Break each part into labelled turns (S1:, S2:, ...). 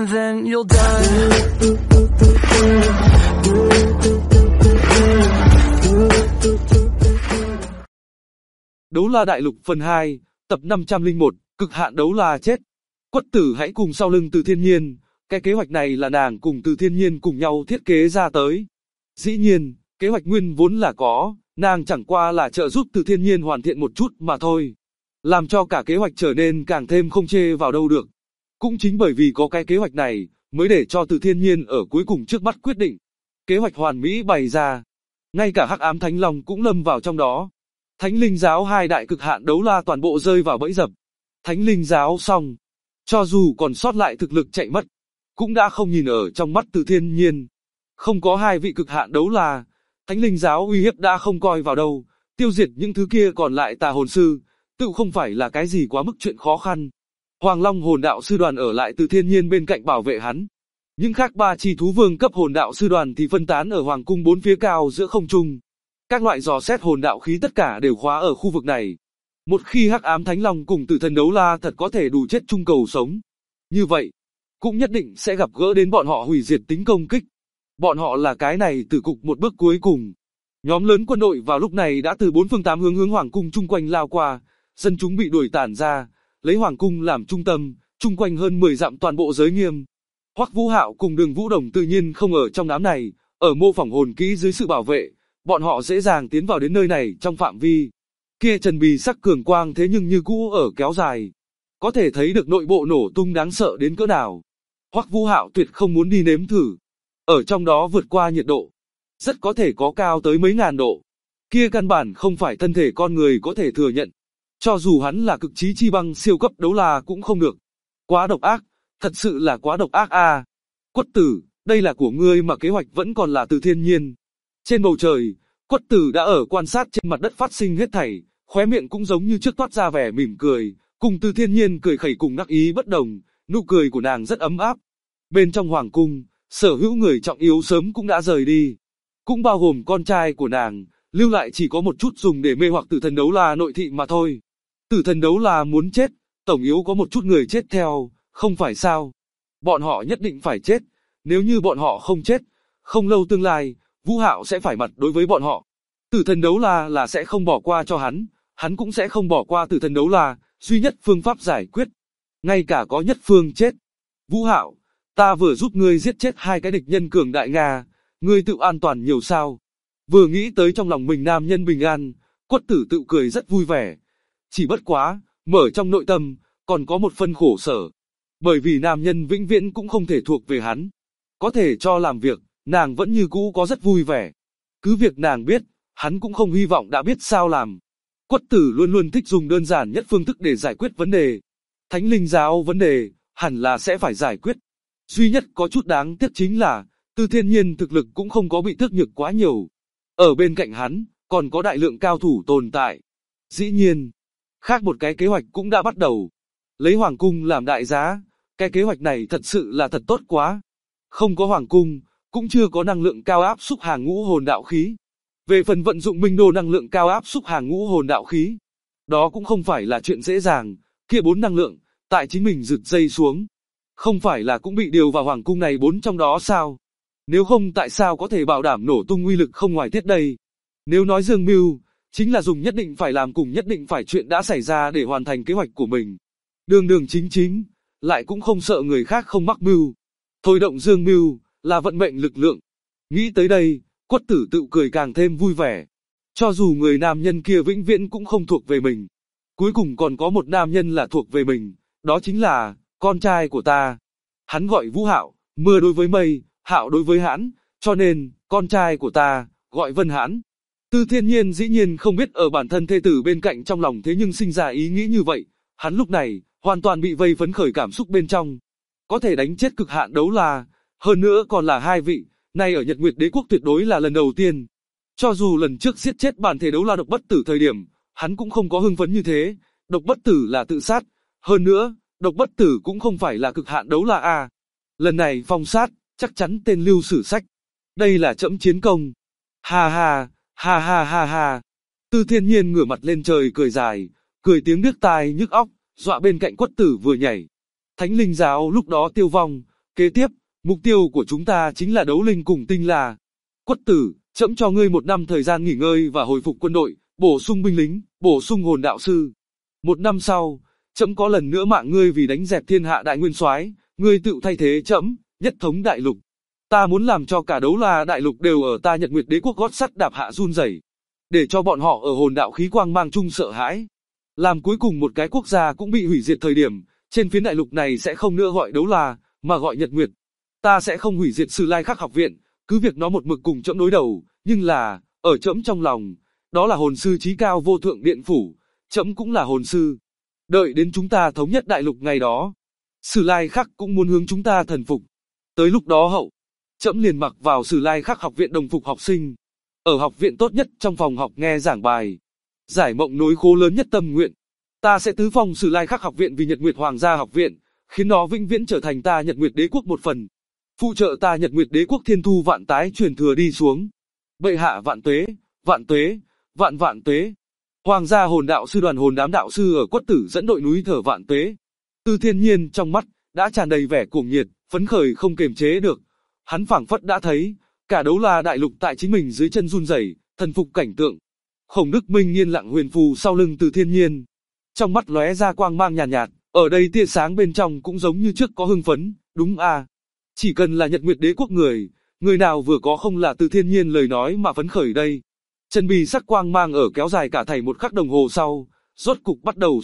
S1: and then you'll die.
S2: Đấu La Đại Lục phần 2, tập 501, cực hạn đấu la chết. Quất Tử hãy cùng sau lưng Từ Thiên Nhiên, cái kế hoạch này là nàng cùng Từ Thiên Nhiên cùng nhau thiết kế ra tới. Dĩ nhiên, kế hoạch nguyên vốn là có, nàng chẳng qua là trợ giúp Từ Thiên Nhiên hoàn thiện một chút mà thôi. Làm cho cả kế hoạch trở nên càng thêm không chê vào đâu được. Cũng chính bởi vì có cái kế hoạch này, mới để cho Từ Thiên Nhiên ở cuối cùng trước mắt quyết định. Kế hoạch hoàn mỹ bày ra. Ngay cả Hắc Ám Thánh Long cũng lâm vào trong đó. Thánh Linh Giáo hai đại cực hạn đấu la toàn bộ rơi vào bẫy dập. Thánh Linh Giáo xong. Cho dù còn sót lại thực lực chạy mất, cũng đã không nhìn ở trong mắt Từ Thiên Nhiên. Không có hai vị cực hạn đấu la, Thánh Linh Giáo uy hiếp đã không coi vào đâu. Tiêu diệt những thứ kia còn lại tà hồn sư, tự không phải là cái gì quá mức chuyện khó khăn. Hoàng Long hồn đạo sư đoàn ở lại Từ Thiên Nhiên bên cạnh bảo vệ hắn. Những khác ba chi thú vương cấp hồn đạo sư đoàn thì phân tán ở hoàng cung bốn phía cao giữa không trung. Các loại dò xét hồn đạo khí tất cả đều khóa ở khu vực này. Một khi Hắc Ám Thánh Long cùng Tử Thần Đấu La thật có thể đủ chết chung cầu sống, như vậy, cũng nhất định sẽ gặp gỡ đến bọn họ hủy diệt tính công kích. Bọn họ là cái này tử cục một bước cuối cùng. Nhóm lớn quân đội vào lúc này đã từ bốn phương tám hướng hoàng cung chung quanh lao qua, dân chúng bị đuổi tản ra, lấy hoàng cung làm trung tâm, chung quanh hơn 10 dặm toàn bộ giới nghiêm. Hoắc Vũ Hạo cùng Đường Vũ Đồng tự nhiên không ở trong đám này, ở mô phỏng hồn kỹ dưới sự bảo vệ, bọn họ dễ dàng tiến vào đến nơi này trong phạm vi. Kia trần bì sắc cường quang thế nhưng như cũ ở kéo dài, có thể thấy được nội bộ nổ tung đáng sợ đến cỡ nào. Hoắc Vũ Hạo tuyệt không muốn đi nếm thử. Ở trong đó vượt qua nhiệt độ, rất có thể có cao tới mấy ngàn độ. Kia căn bản không phải thân thể con người có thể thừa nhận. Cho dù hắn là cực chí chi băng siêu cấp đấu la cũng không được. Quá độc ác, thật sự là quá độc ác a. Quất Tử, đây là của ngươi mà kế hoạch vẫn còn là Từ Thiên Nhiên. Trên bầu trời, Quất Tử đã ở quan sát trên mặt đất phát sinh hết thảy, khóe miệng cũng giống như trước toát ra vẻ mỉm cười, cùng Từ Thiên Nhiên cười khẩy cùng đắc ý bất đồng, nụ cười của nàng rất ấm áp. Bên trong hoàng cung, sở hữu người trọng yếu sớm cũng đã rời đi, cũng bao gồm con trai của nàng, lưu lại chỉ có một chút dùng để mê hoặc Tử Thần Đấu La nội thị mà thôi. Tử Thần Đấu La muốn chết, tổng yếu có một chút người chết theo, không phải sao? Bọn họ nhất định phải chết, nếu như bọn họ không chết, không lâu tương lai, Vũ Hạo sẽ phải mặt đối với bọn họ. Tử Thần Đấu La là sẽ không bỏ qua cho hắn cũng sẽ không bỏ qua Tử Thần Đấu La, duy nhất phương pháp giải quyết. Ngay cả có nhất phương chết. Vũ Hạo, ta vừa giúp ngươi giết chết hai cái địch nhân cường đại Nga, ngươi tự an toàn nhiều sao? Vừa nghĩ tới trong lòng mình nam nhân bình an, Quất Tử tự cười rất vui vẻ. Chỉ bất quá, mở trong nội tâm, còn có một phần khổ sở. Bởi vì nam nhân vĩnh viễn cũng không thể thuộc về hắn. Có thể cho làm việc, nàng vẫn như cũ có rất vui vẻ. Cứ việc nàng biết, hắn cũng không hy vọng đã biết sao làm. Quất Tử luôn luôn thích dùng đơn giản nhất phương thức để giải quyết vấn đề. Thánh Linh Giáo vấn đề, hẳn là sẽ phải giải quyết. Duy nhất có chút đáng tiếc chính là, Từ Thiên Nhiên thực lực cũng không có bị tước nhược quá nhiều. Ở bên cạnh hắn, còn có đại lượng cao thủ tồn tại. Dĩ nhiên, khác một cái kế hoạch cũng đã bắt đầu. Lấy Hoàng Cung làm đại giá, cái kế hoạch này thật sự là thật tốt quá. Không có Hoàng Cung, cũng chưa có năng lượng cao áp xúc hàng ngũ hồn đạo khí. Về phần vận dụng minh đồ năng lượng cao áp xúc hàng ngũ hồn đạo khí, đó cũng không phải là chuyện dễ dàng, kia 4 năng lượng, tại chính mình rực dây xuống. Không phải là cũng bị điều vào Hoàng Cung này 4 trong đó sao? Nếu không tại sao có thể bảo đảm nổ tung uy lực không ngoài tiết đây? Nếu nói Dương Mưu, chính là dùng nhất định phải làm cùng nhất định phải chuyện đã xảy ra để hoàn thành kế hoạch của mình. Đường đường chính chính, lại cũng không sợ người khác không mắc mưu. Thôi động Dương Mưu, là vận mệnh lực lượng. Nghĩ tới đây, Quất Tử tự cười càng thêm vui vẻ. Cho dù người nam nhân kia vĩnh viễn cũng không thuộc về mình. Cuối cùng còn có một nam nhân là thuộc về mình, đó chính là con trai của ta. Hắn gọi Vũ Hạo, mưa đối với mây, Hạo đối với hãn, cho nên, con trai của ta, gọi Vân Hãn. Từ Thiên Nhiên dĩ nhiên không biết ở bản thân thê tử bên cạnh trong lòng thế nhưng sinh ra ý nghĩ như vậy, hắn lúc này, hoàn toàn bị vây phấn khởi cảm xúc bên trong. Có thể đánh chết cực hạn đấu la, hơn nữa còn là hai vị, nay ở Nhật Nguyệt Đế Quốc tuyệt đối là lần đầu tiên. Cho dù lần trước giết chết bản thể đấu la Độc Bất Tử thời điểm, hắn cũng không có hưng phấn như thế, Độc Bất Tử là tự sát, hơn nữa, Độc Bất Tử cũng không phải là cực hạn đấu la a. Lần này phong sát, chắc chắn tên lưu sử sách. Đây là trẫm chiến công. Ha ha, ha ha ha ha. Từ Thiên Nhiên ngửa mặt lên trời cười dài, cười tiếng điếc tai nhức óc, dọa bên cạnh Quất Tử vừa nhảy. Thánh Linh Giáo lúc đó tiêu vong, Kế tiếp, mục tiêu của chúng ta chính là đấu linh cùng tinh la. Quất tử, trẫm cho ngươi 1 năm thời gian nghỉ ngơi và hồi phục quân đội, bổ sung binh lính, bổ sung hồn đạo sư. 1 năm sau, trẫm có lần nữa mạng ngươi vì đánh dẹp thiên hạ đại nguyên soái, ngươi tự thay thế trẫm, nhất thống đại lục. Ta muốn làm cho cả đấu la đại lục đều ở ta Nhật Nguyệt Đế quốc gót sắt đạp hạ run rẩy, để cho bọn họ ở hồn đạo khí quang mang chung sợ hãi. Làm cuối cùng một cái quốc gia cũng bị hủy diệt thời điểm, trên phiến đại lục này sẽ không nữa gọi đấu la, mà gọi Nhật Nguyệt. Ta sẽ không hủy diệt Sử Lai Khắc học viện, cứ việc nó một mực cùng trẫm đối đầu, nhưng là, ở trẫm trong lòng, đó là hồn sư chí cao vô thượng điện phủ, trẫm cũng là hồn sư. Đợi đến chúng ta thống nhất đại lục ngày đó, Sử Lai Khắc cũng muốn hướng chúng ta thần phục. Tới lúc đó hậu, trẫm liền mặc vào Sử Lai Khắc học viện đồng phục học sinh, ở học viện tốt nhất trong phòng học nghe giảng bài, giải mộng nối khố lớn nhất tâm nguyện. Ta sẽ tứ phong Sử Lai Khắc học viện vì Nhật Nguyệt Hoàng gia học viện, khiến nó vĩnh viễn trở thành ta Nhật Nguyệt Đế quốc một phần, phụ trợ ta Nhật Nguyệt Đế quốc thiên thu vạn tái truyền thừa đi xuống. Bệ hạ vạn tuế, vạn tuế, vạn vạn tuế. Hoàng gia hồn đạo sư đoàn hồn đám đạo sư ở Quất Tử dẫn đội núi thở vạn tuế. Từ Thiên Nhiên trong mắt đã tràn đầy vẻ cuồng nhiệt, phấn khởi không kiềm chế được. Hắn phảng phất đã thấy cả đấu la đại lục tại chính mình dưới chân run rẩy, thần phục cảnh tượng. Khổng Đức Minh yên lặng huyền phù sau lưng Từ Thiên Nhiên, trong mắt lóe ra quang mang nhàn nhạt, ở đây tia sáng bên trong cũng giống như trước có hưng phấn, đúng à? Chỉ cần là Nhật Nguyệt Đế quốc người nào vừa có không là Từ Thiên Nhiên lời nói mà phấn khởi đây. Chân bì sắc quang mang ở kéo dài cả thảy 1 khắc đồng hồ sau, rốt cục bắt đầu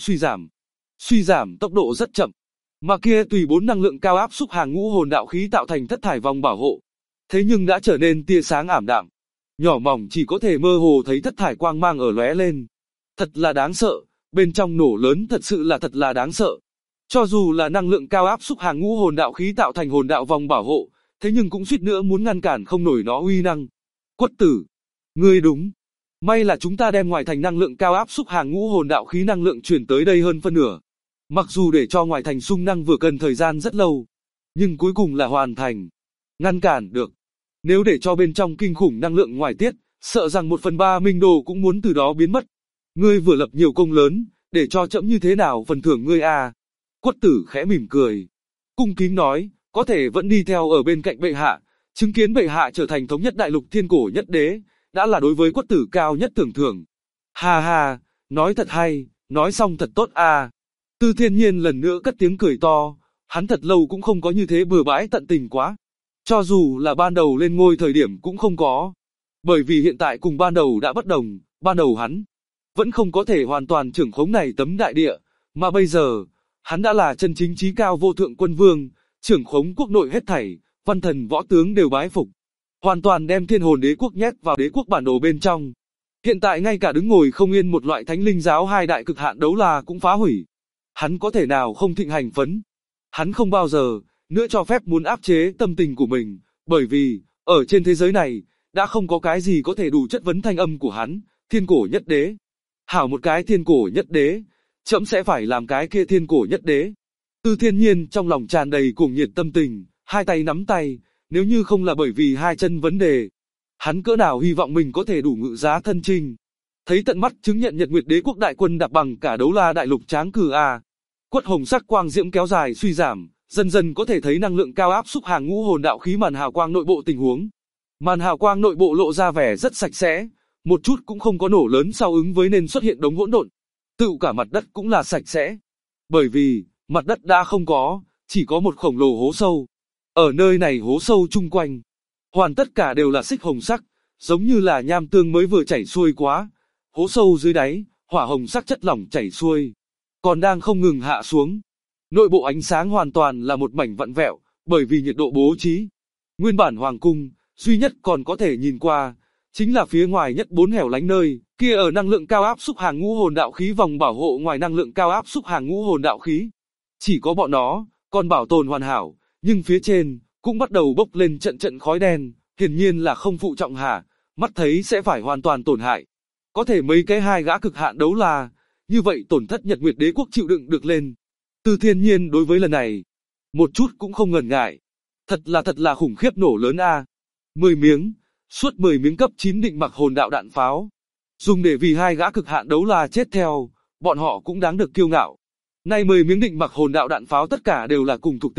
S2: suy giảm tốc độ rất chậm. Mà kia tùy 4 năng lượng cao áp xúc hàng ngũ hồn đạo khí tạo thành thất thải vòng bảo hộ, thế nhưng đã trở nên tia sáng ảm đạm, nhỏ mỏng chỉ có thể mơ hồ thấy thất thải quang mang ở lóe lên. Thật là đáng sợ, bên trong nổ lớn thật sự là thật là đáng sợ. Cho dù là năng lượng cao áp xúc hàng ngũ hồn đạo khí tạo thành hồn đạo vòng bảo hộ, thế nhưng cũng suýt nữa muốn ngăn cản không nổi nó uy năng. Quất Tử, ngươi đúng. May là chúng ta đem ngoài thành năng lượng cao áp xúc hàng ngũ hồn đạo khí năng lượng truyền tới đây hơn phân nửa. Mặc dù để cho ngoài thành xung năng vừa cần thời gian rất lâu, nhưng cuối cùng là hoàn thành. Ngăn cản được. Nếu để cho bên trong kinh khủng năng lượng ngoài tiết, sợ rằng 1/3 minh đồ cũng muốn từ đó biến mất. Ngươi vừa lập nhiều công lớn, để cho trẫm như thế nào phần thưởng ngươi à? Quất Tử khẽ mỉm cười, cung kính nói, có thể vẫn đi theo ở bên cạnh bệ hạ, chứng kiến bệ hạ trở thành thống nhất đại lục thiên cổ nhất đế, đã là đối với Quất Tử cao nhất tưởng thưởng. Ha ha, nói thật hay, nói xong thật tốt à. Từ Thiên Nhiên lần nữa cất tiếng cười to, hắn thật lâu cũng không có như thế bừa bãi tận tình quá. Cho dù là ban đầu lên ngôi thời điểm cũng không có. Bởi vì hiện tại cùng ban đầu đã bất đồng, ban đầu hắn vẫn không có thể hoàn toàn trưởng khống này tấm đại địa, mà bây giờ, hắn đã là chân chính chí cao vô thượng quân vương, trưởng khống quốc nội hết thảy, văn thần võ tướng đều bái phục. Hoàn toàn đem thiên hồn đế quốc nhét vào đế quốc bản đồ bên trong. Hiện tại ngay cả đứng ngồi không yên một loại thánh linh giáo 2 đại cực hạn đấu la cũng phá hủy. Hắn có thể nào không thịnh hành phấn? Hắn không bao giờ nữa cho phép muốn áp chế tâm tình của mình, bởi vì, ở trên thế giới này, đã không có cái gì có thể đủ chất vấn thanh âm của hắn, thiên cổ nhất đế. Hảo một cái thiên cổ nhất đế, trẫm sẽ phải làm cái kia thiên cổ nhất đế. Từ Thiên Nhiên trong lòng tràn đầy cuồng nhiệt tâm tình, hai tay nắm tay, nếu như không là bởi vì hai chân vấn đề, hắn cỡ nào hy vọng mình có thể đủ ngự giá thân chinh. Thấy tận mắt chứng nhận Nhật Nguyệt Đế quốc đại quân đạp bằng cả đấu la đại lục tráng cử a. Quất hồng sắc quang diễm kéo dài suy giảm, dần dần có thể thấy năng lượng cao áp xúc hàng ngũ hồn đạo khí màn hào quang nội bộ tình huống. Màn hào quang nội bộ lộ ra vẻ rất sạch sẽ, một chút cũng không có nổ lớn sau ứng với nên xuất hiện đống hỗn độn. Tự cả mặt đất cũng là sạch sẽ. Bởi vì, mặt đất đã không có, chỉ có một khổng lồ hố sâu. Ở nơi này hố sâu chung quanh, hoàn tất cả đều là xích hồng sắc, giống như là nham tương mới vừa chảy xuôi quá. Hố sâu dưới đáy, hỏa hồng sắc chất lỏng chảy xuôi, còn đang không ngừng hạ xuống. Nội bộ ánh sáng hoàn toàn là một mảnh vặn vẹo, bởi vì nhiệt độ bố trí. Nguyên bản hoàng cung, duy nhất còn có thể nhìn qua, chính là phía ngoài nhất 4 hẻo lánh nơi, kia ở năng lượng cao áp xúc hàng ngũ hồn đạo khí vòng bảo hộ ngoài năng lượng cao áp xúc hàng ngũ hồn đạo khí. Chỉ có bọn nó, còn bảo tồn hoàn hảo, nhưng phía trên, cũng bắt đầu bốc lên trận trận khói đen, hiển nhiên là không phụ trọng hạ, mắt thấy sẽ phải hoàn toàn tổn hại. Có thể mấy cái 2 gã cực hạn đấu la, như vậy tổn thất Nhật Nguyệt Đế quốc chịu đựng được lên. Từ Thiên Nhiên đối với lần này, một chút cũng không ngần ngại. Thật là khủng khiếp nổ lớn a. 10 miếng, suốt 10 miếng cấp 9 định mặc hồn đạo đạn pháo. Dùng để vì 2 gã cực hạn đấu la chết theo, bọn họ cũng đáng được kiêu ngạo. Nay 10 miếng định mặc hồn đạo đạn pháo tất cả đều là cùng thuộc tính,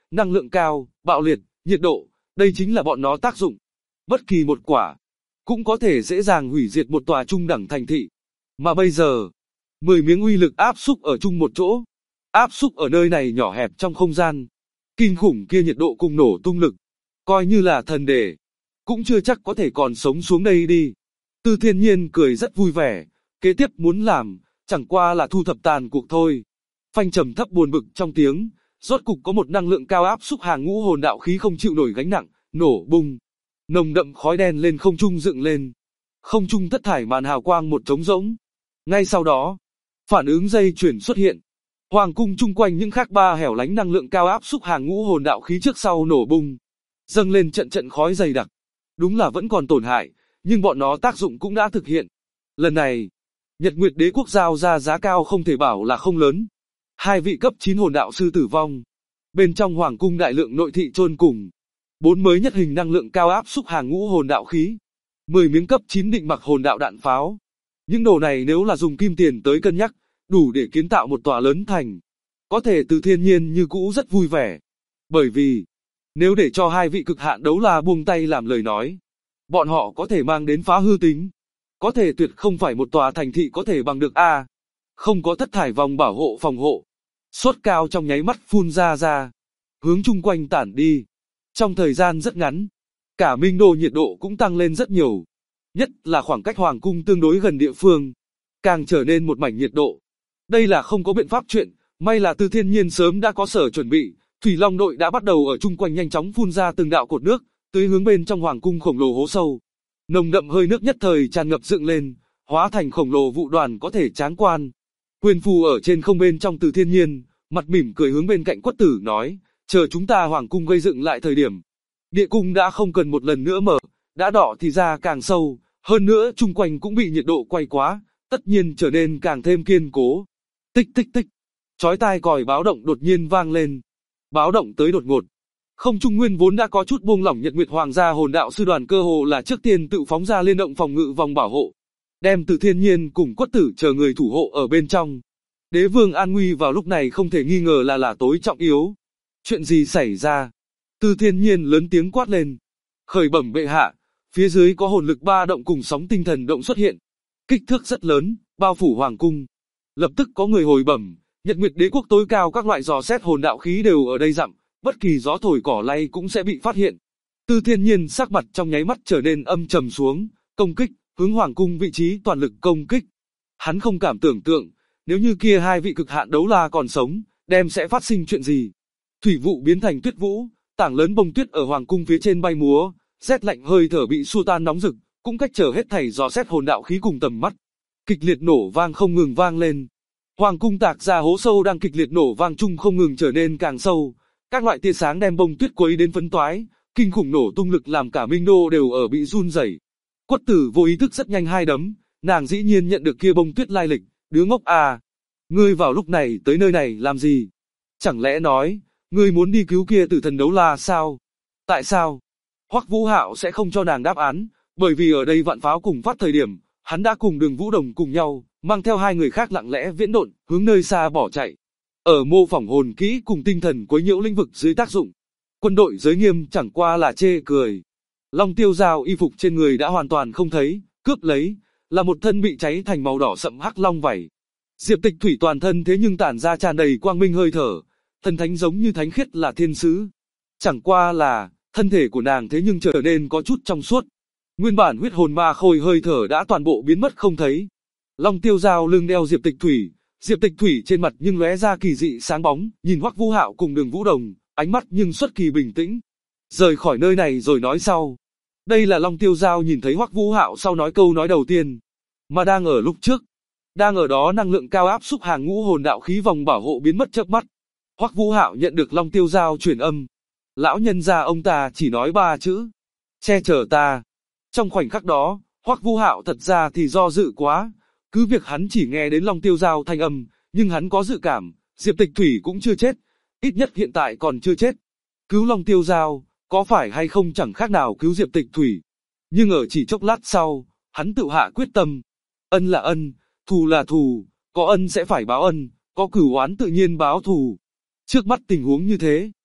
S2: năng lượng cao, bạo liệt, nhiệt độ, đây chính là bọn nó tác dụng. Bất kỳ một quả cũng có thể dễ dàng hủy diệt một tòa trung đẳng thành thị. Mà bây giờ, 10 miếng uy lực áp xúc ở chung một chỗ. Áp xúc ở nơi này nhỏ hẹp trong không gian. Kinh khủng kia nhiệt độ cùng nổ tung lực. Coi như là thần đề, cũng chưa chắc có thể còn sống xuống đây đi. Từ Thiên Nhiên cười rất vui vẻ. Kế tiếp muốn làm, chẳng qua là thu thập tàn cuộc thôi. Phanh trầm thấp buồn bực trong tiếng. Rốt cục có một năng lượng cao áp xúc hàng ngũ hồn đạo khí không chịu nổi gánh nặng, nổ bung. Nồng đậm khói đen lên không trung dựng lên. Không trung thất thải màn hào quang một trống rỗng. Ngay sau đó, phản ứng dây chuyển xuất hiện. Hoàng cung chung quanh những khác ba hẻo lánh năng lượng cao áp xúc hàng ngũ hồn đạo khí trước sau nổ bung. Dâng lên trận trận khói dày đặc. Đúng là vẫn còn tổn hại, nhưng bọn nó tác dụng cũng đã thực hiện. Lần này, Nhật Nguyệt Đế quốc giao ra giá cao không thể bảo là không lớn. 2 vị cấp 9 hồn đạo sư tử vong. Bên trong hoàng cung đại lượng nội thị chôn cùng. 4 mới nhất hình năng lượng cao áp xúc hàng ngũ hồn đạo khí. 10 miếng cấp 9 định mặc hồn đạo đạn pháo. Những đồ này nếu là dùng kim tiền tới cân nhắc, đủ để kiến tạo một tòa lớn thành. Có thể Từ Thiên Nhiên như cũ rất vui vẻ. Bởi vì, nếu để cho 2 vị cực hạn đấu la buông tay làm lời nói, bọn họ có thể mang đến phá hư tính. Có thể tuyệt không phải một tòa thành thị có thể bằng được a. Không có thất thải vòng bảo hộ phòng hộ. Sốt cao trong nháy mắt phun ra, hướng chung quanh tản đi. Trong thời gian rất ngắn, cả Minh Đô nhiệt độ cũng tăng lên rất nhiều. Nhất là khoảng cách hoàng cung tương đối gần địa phương, càng trở nên một mảnh nhiệt độ. Đây là không có biện pháp chuyện, may là Từ Thiên Nhiên sớm đã có sở chuẩn bị. Thủy Long đội đã bắt đầu ở chung quanh nhanh chóng phun ra từng đạo cột nước, tưới hướng bên trong hoàng cung khổng lồ hố sâu. Nồng đậm hơi nước nhất thời tràn ngập dựng lên, hóa thành khổng lồ vụ đoàn có thể tráng quan. Quyền phù ở trên không bên trong Từ Thiên Nhiên, mặt mỉm cười hướng bên cạnh Quất Tử nói, chờ chúng ta hoàng cung gây dựng lại thời điểm. Địa cung đã không cần một lần nữa mở, đã đỏ thì ra càng sâu, hơn nữa chung quanh cũng bị nhiệt độ quay quá, tất nhiên trở nên càng thêm kiên cố. Tích tích tích, chói tai còi báo động đột nhiên vang lên. Báo động tới đột ngột. Không trung nguyên vốn đã có chút buông lỏng Nhật Nguyệt Hoàng gia hồn đạo sư đoàn cơ hồ là trước tiên tự phóng ra liên động phòng ngự vòng bảo hộ. Đem Từ Thiên Nhiên cùng Quất Tử chờ người thủ hộ ở bên trong. Đế vương an nguy vào lúc này không thể nghi ngờ là tối trọng yếu. Chuyện gì xảy ra? Từ Thiên Nhiên lớn tiếng quát lên. Khởi bẩm bệ hạ, phía dưới có hồn lực ba động cùng sóng tinh thần động xuất hiện. Kích thước rất lớn, bao phủ hoàng cung. Lập tức có người hồi bẩm, Nhật Nguyệt Đế quốc tối cao các loại dò xét hồn đạo khí đều ở đây dặm, bất kỳ gió thổi cỏ lay cũng sẽ bị phát hiện. Từ Thiên Nhiên sắc mặt trong nháy mắt trở nên âm trầm xuống, công kích, hướng hoàng cung vị trí toàn lực công kích. Hắn không cảm tưởng tượng, nếu như kia 2 vị cực hạn đấu la còn sống, đem sẽ phát sinh chuyện gì. Thủy vụ biến thành tuyết vũ, tảng lớn bông tuyết ở hoàng cung phía trên bay múa, rét lạnh hơi thở bị xua tan nóng rực, cũng cách trở hết thảy dò xét hồn đạo khí cùng tầm mắt. Kịch liệt nổ vang không ngừng vang lên. Hoàng cung tạc ra hố sâu đang kịch liệt nổ vang chung không ngừng trở nên càng sâu. Các loại tia sáng đem bông tuyết quấy đến phấn toái, kinh khủng nổ tung lực làm cả Minh Đô đều ở bị run rẩy. Quất Tử vô ý thức rất nhanh 2 đấm, nàng dĩ nhiên nhận được kia bông tuyết lai lịch, đứa ngốc à, ngươi vào lúc này tới nơi này làm gì? Chẳng lẽ nói, ngươi muốn đi cứu kia tử thần đấu la sao? Tại sao? Hoắc Vũ Hạo sẽ không cho nàng đáp án, bởi vì ở đây vạn pháo cùng phát thời điểm, hắn đã cùng Đường Vũ Đồng cùng nhau, mang theo 2 người khác lặng lẽ viễn độn, hướng nơi xa bỏ chạy. Ở mô phỏng hồn kỹ cùng tinh thần quấy nhiễu lĩnh vực dưới tác dụng, quân đội giới nghiêm chẳng qua là chê cười. Long Tiêu Giao y phục trên người đã hoàn toàn không thấy, cướp lấy, là một thân bị cháy thành màu đỏ sậm hắc long vảy. Diệp Tịch Thủy toàn thân thế nhưng tản ra tràn đầy quang minh hơi thở, thần thánh giống như thánh khiết là thiên sứ. Chẳng qua là, thân thể của nàng thế nhưng trở nên có chút trong suốt. Nguyên bản huyết hồn ma khôi hơi thở đã toàn bộ biến mất không thấy. Long Tiêu Giao lưng đeo Diệp Tịch Thủy trên mặt nhưng lóe ra kỳ dị sáng bóng, nhìn Hoắc Vũ Hạo cùng Đường Vũ Đồng, ánh mắt nhưng xuất kỳ bình tĩnh. Rời khỏi nơi này rồi nói sau. Đây là Long Tiêu Giao nhìn thấy Hoắc Vũ Hạo sau nói câu nói đầu tiên, mà đang ở lúc trước. Đang ở đó năng lượng cao áp xúc hàng ngũ hồn đạo khí vòng bảo hộ biến mất chớp mắt. Hoắc Vũ Hạo nhận được Long Tiêu Giao truyền âm. Lão nhân gia ông ta chỉ nói 3 chữ. Che chở ta. Trong khoảnh khắc đó, Hoắc Vũ Hạo thật ra thì do dự quá. Cứ việc hắn chỉ nghe đến Long Tiêu Giao thanh âm, nhưng hắn có dự cảm, Diệp Tịch Thủy cũng chưa chết. Ít nhất hiện tại còn chưa chết. Cứu Long Tiêu Giao, có phải hay không chẳng khác nào cứu Diệp Tịch Thủy. Nhưng ở chỉ chốc lát sau, hắn tự hạ quyết tâm. Ân là ân, thù là thù, có ân sẽ phải báo ân, có cửu oán tự nhiên báo thù. Trước mắt tình huống như thế,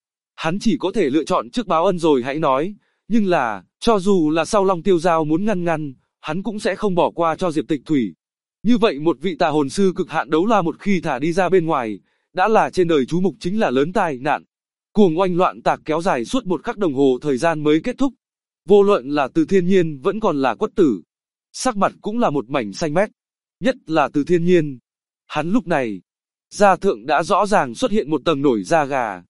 S2: Hắn chỉ có thể lựa chọn trước báo ân rồi hãy nói, nhưng là, cho dù là sau Long Tiêu Giao muốn ngăn, hắn cũng sẽ không bỏ qua cho Diệp Tịch Thủy. Như vậy một vị tà hồn sư cực hạn đấu la một khi thả đi ra bên ngoài, đã là trên đời chú mục chính là lớn tai nạn. Cuồng oanh loạn tạc kéo dài suốt 1 khắc đồng hồ thời gian mới kết thúc. Vô luận là Từ Thiên Nhiên vẫn còn là Quất Tử. Sắc mặt cũng là một mảnh xanh mét. Nhất là Từ Thiên Nhiên. Hắn lúc này, da thượng đã rõ ràng xuất hiện một tầng nổi da gà.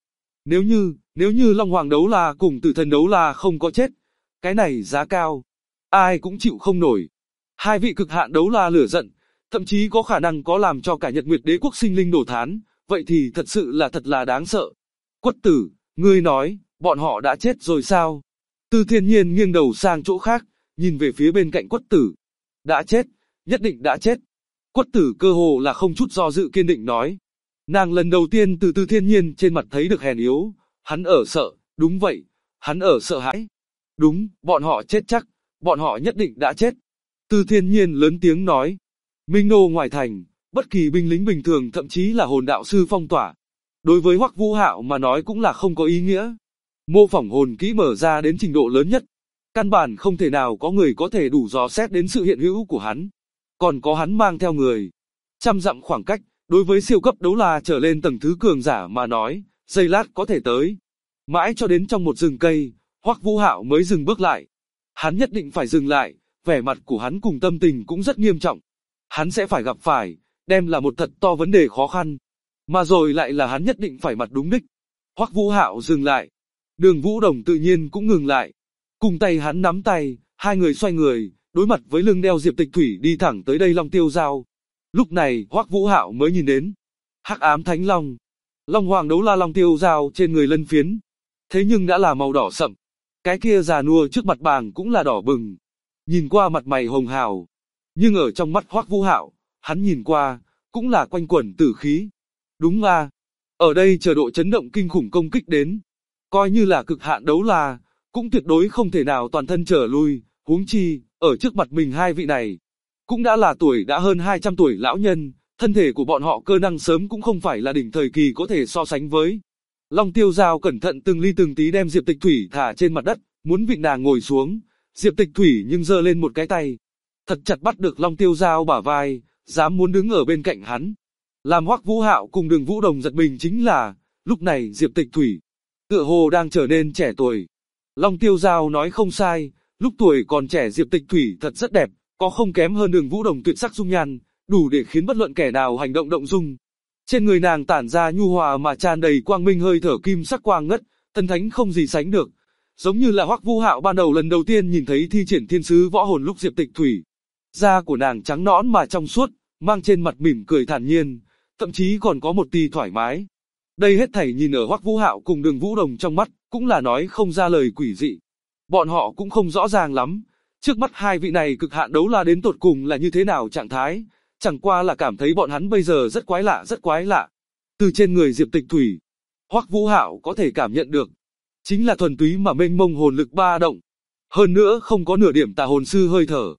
S2: Nếu như Long Hoàng đấu la cùng Tử Thần đấu la không có chết, cái này giá cao, ai cũng chịu không nổi. Hai vị cực hạn đấu la lửa giận, thậm chí có khả năng có làm cho cả Nhật Nguyệt Đế quốc sinh linh đổ thán, vậy thì thật là đáng sợ. Quất Tử, ngươi nói, bọn họ đã chết rồi sao? Từ Thiên Nhiên nghiêng đầu sang chỗ khác, nhìn về phía bên cạnh Quất Tử. Đã chết, nhất định đã chết. Quất Tử cơ hồ là không chút do dự kiên định nói. Nàng lần đầu tiên từ Từ Thiên Nhiên trên mặt thấy được hèn yếu, hắn ở sợ, đúng vậy, hắn ở sợ hãi. Đúng, bọn họ chết chắc, bọn họ nhất định đã chết. Từ Thiên Nhiên lớn tiếng nói. Minh Nô ngoài thành, bất kỳ binh lính bình thường thậm chí là hồn đạo sư phong tỏa. Đối với Hoắc Vũ Hạo mà nói cũng là không có ý nghĩa. Mô phỏng hồn kỹ mở ra đến trình độ lớn nhất. Căn bản không thể nào có người có thể đủ dò xét đến sự hiện hữu của hắn. Còn có hắn mang theo người. 100 dặm khoảng cách, đối với siêu cấp đấu la trở lên tầng thứ cường giả mà nói, giây lát có thể tới. Mãi cho đến trong một rừng cây, Hoắc Vũ Hạo mới dừng bước lại. Hắn nhất định phải dừng lại, vẻ mặt của hắn cùng tâm tình cũng rất nghiêm trọng. Hắn sẽ phải gặp phải, đem là một thật to vấn đề khó khăn. Mà rồi lại là hắn nhất định phải mặt đúng đích. Hoắc Vũ Hạo dừng lại. Đường Vũ Đồng tự nhiên cũng ngừng lại. Cùng tay hắn nắm tay, hai người xoay người, đối mặt với lưng đeo Diệp Tịch Thủy đi thẳng tới đây Long Tiêu Giao. Lúc này Hoắc Vũ Hạo mới nhìn đến. Hắc ám Thánh Long. Long Hoàng đấu la Long Tiêu Giao trên người lân phiến. Thế nhưng đã là màu đỏ sậm. Cái kia già nua trước mặt bàng cũng là đỏ bừng. Nhìn qua mặt mày hồng hào. Nhưng ở trong mắt Hoắc Vũ Hạo, hắn nhìn qua, cũng là quanh quẩn tử khí. Đúng à, ở đây chờ độ chấn động kinh khủng công kích đến. Coi như là cực hạn đấu la, cũng tuyệt đối không thể nào toàn thân trở lui, huống chi, ở trước mặt mình hai vị này. Cũng đã là tuổi đã hơn 200 tuổi lão nhân, thân thể của bọn họ cơ năng sớm cũng không phải là đỉnh thời kỳ có thể so sánh với. Long Tiêu Giao cẩn thận từng ly từng tí đem Diệp Tịch Thủy thả trên mặt đất, muốn vịn nàng ngồi xuống. Diệp Tịch Thủy nhưng giơ lên một cái tay, thật chặt bắt được Long Tiêu Giao bả vai, dám muốn đứng ở bên cạnh hắn. Làm Hoắc Vũ Hạo cùng Đường Vũ Đồng giật mình chính là, lúc này Diệp Tịch Thủy, tựa hồ đang trở nên trẻ tuổi. Long Tiêu Giao nói không sai, lúc tuổi còn trẻ Diệp Tịch Thủy thật rất đẹp, có không kém hơn Đường Vũ Đồng tuyệt sắc dung nhan, đủ để khiến bất luận kẻ nào hành động động dung. Trên người nàng tản ra nhu hòa mà tràn đầy quang minh hơi thở kim sắc quang ngất, thần thánh không gì sánh được. Giống như là Hoắc Vũ Hạo ban đầu lần đầu tiên nhìn thấy thi triển thiên sứ võ hồn lúc Diệp Tịch Thủy. Da của nàng trắng nõn mà trong suốt, mang trên mặt mỉm cười thản nhiên, thậm chí còn có một tí thoải mái. Đây hết thảy nhìn ở Hoắc Vũ Hạo cùng Đường Vũ Đồng trong mắt, cũng là nói không ra lời quỷ dị. Bọn họ cũng không rõ ràng lắm, trước mắt hai vị này cực hạn đấu la đến tột cùng là như thế nào trạng thái, chẳng qua là cảm thấy bọn hắn bây giờ rất quái lạ. Từ trên người Diệp Tịch Thủy, Hoắc Vũ Hạo có thể cảm nhận được, chính là thuần túy mà mênh mông hồn lực ba động. Hơn nữa không có nửa điểm tà hồn sư hơi thở.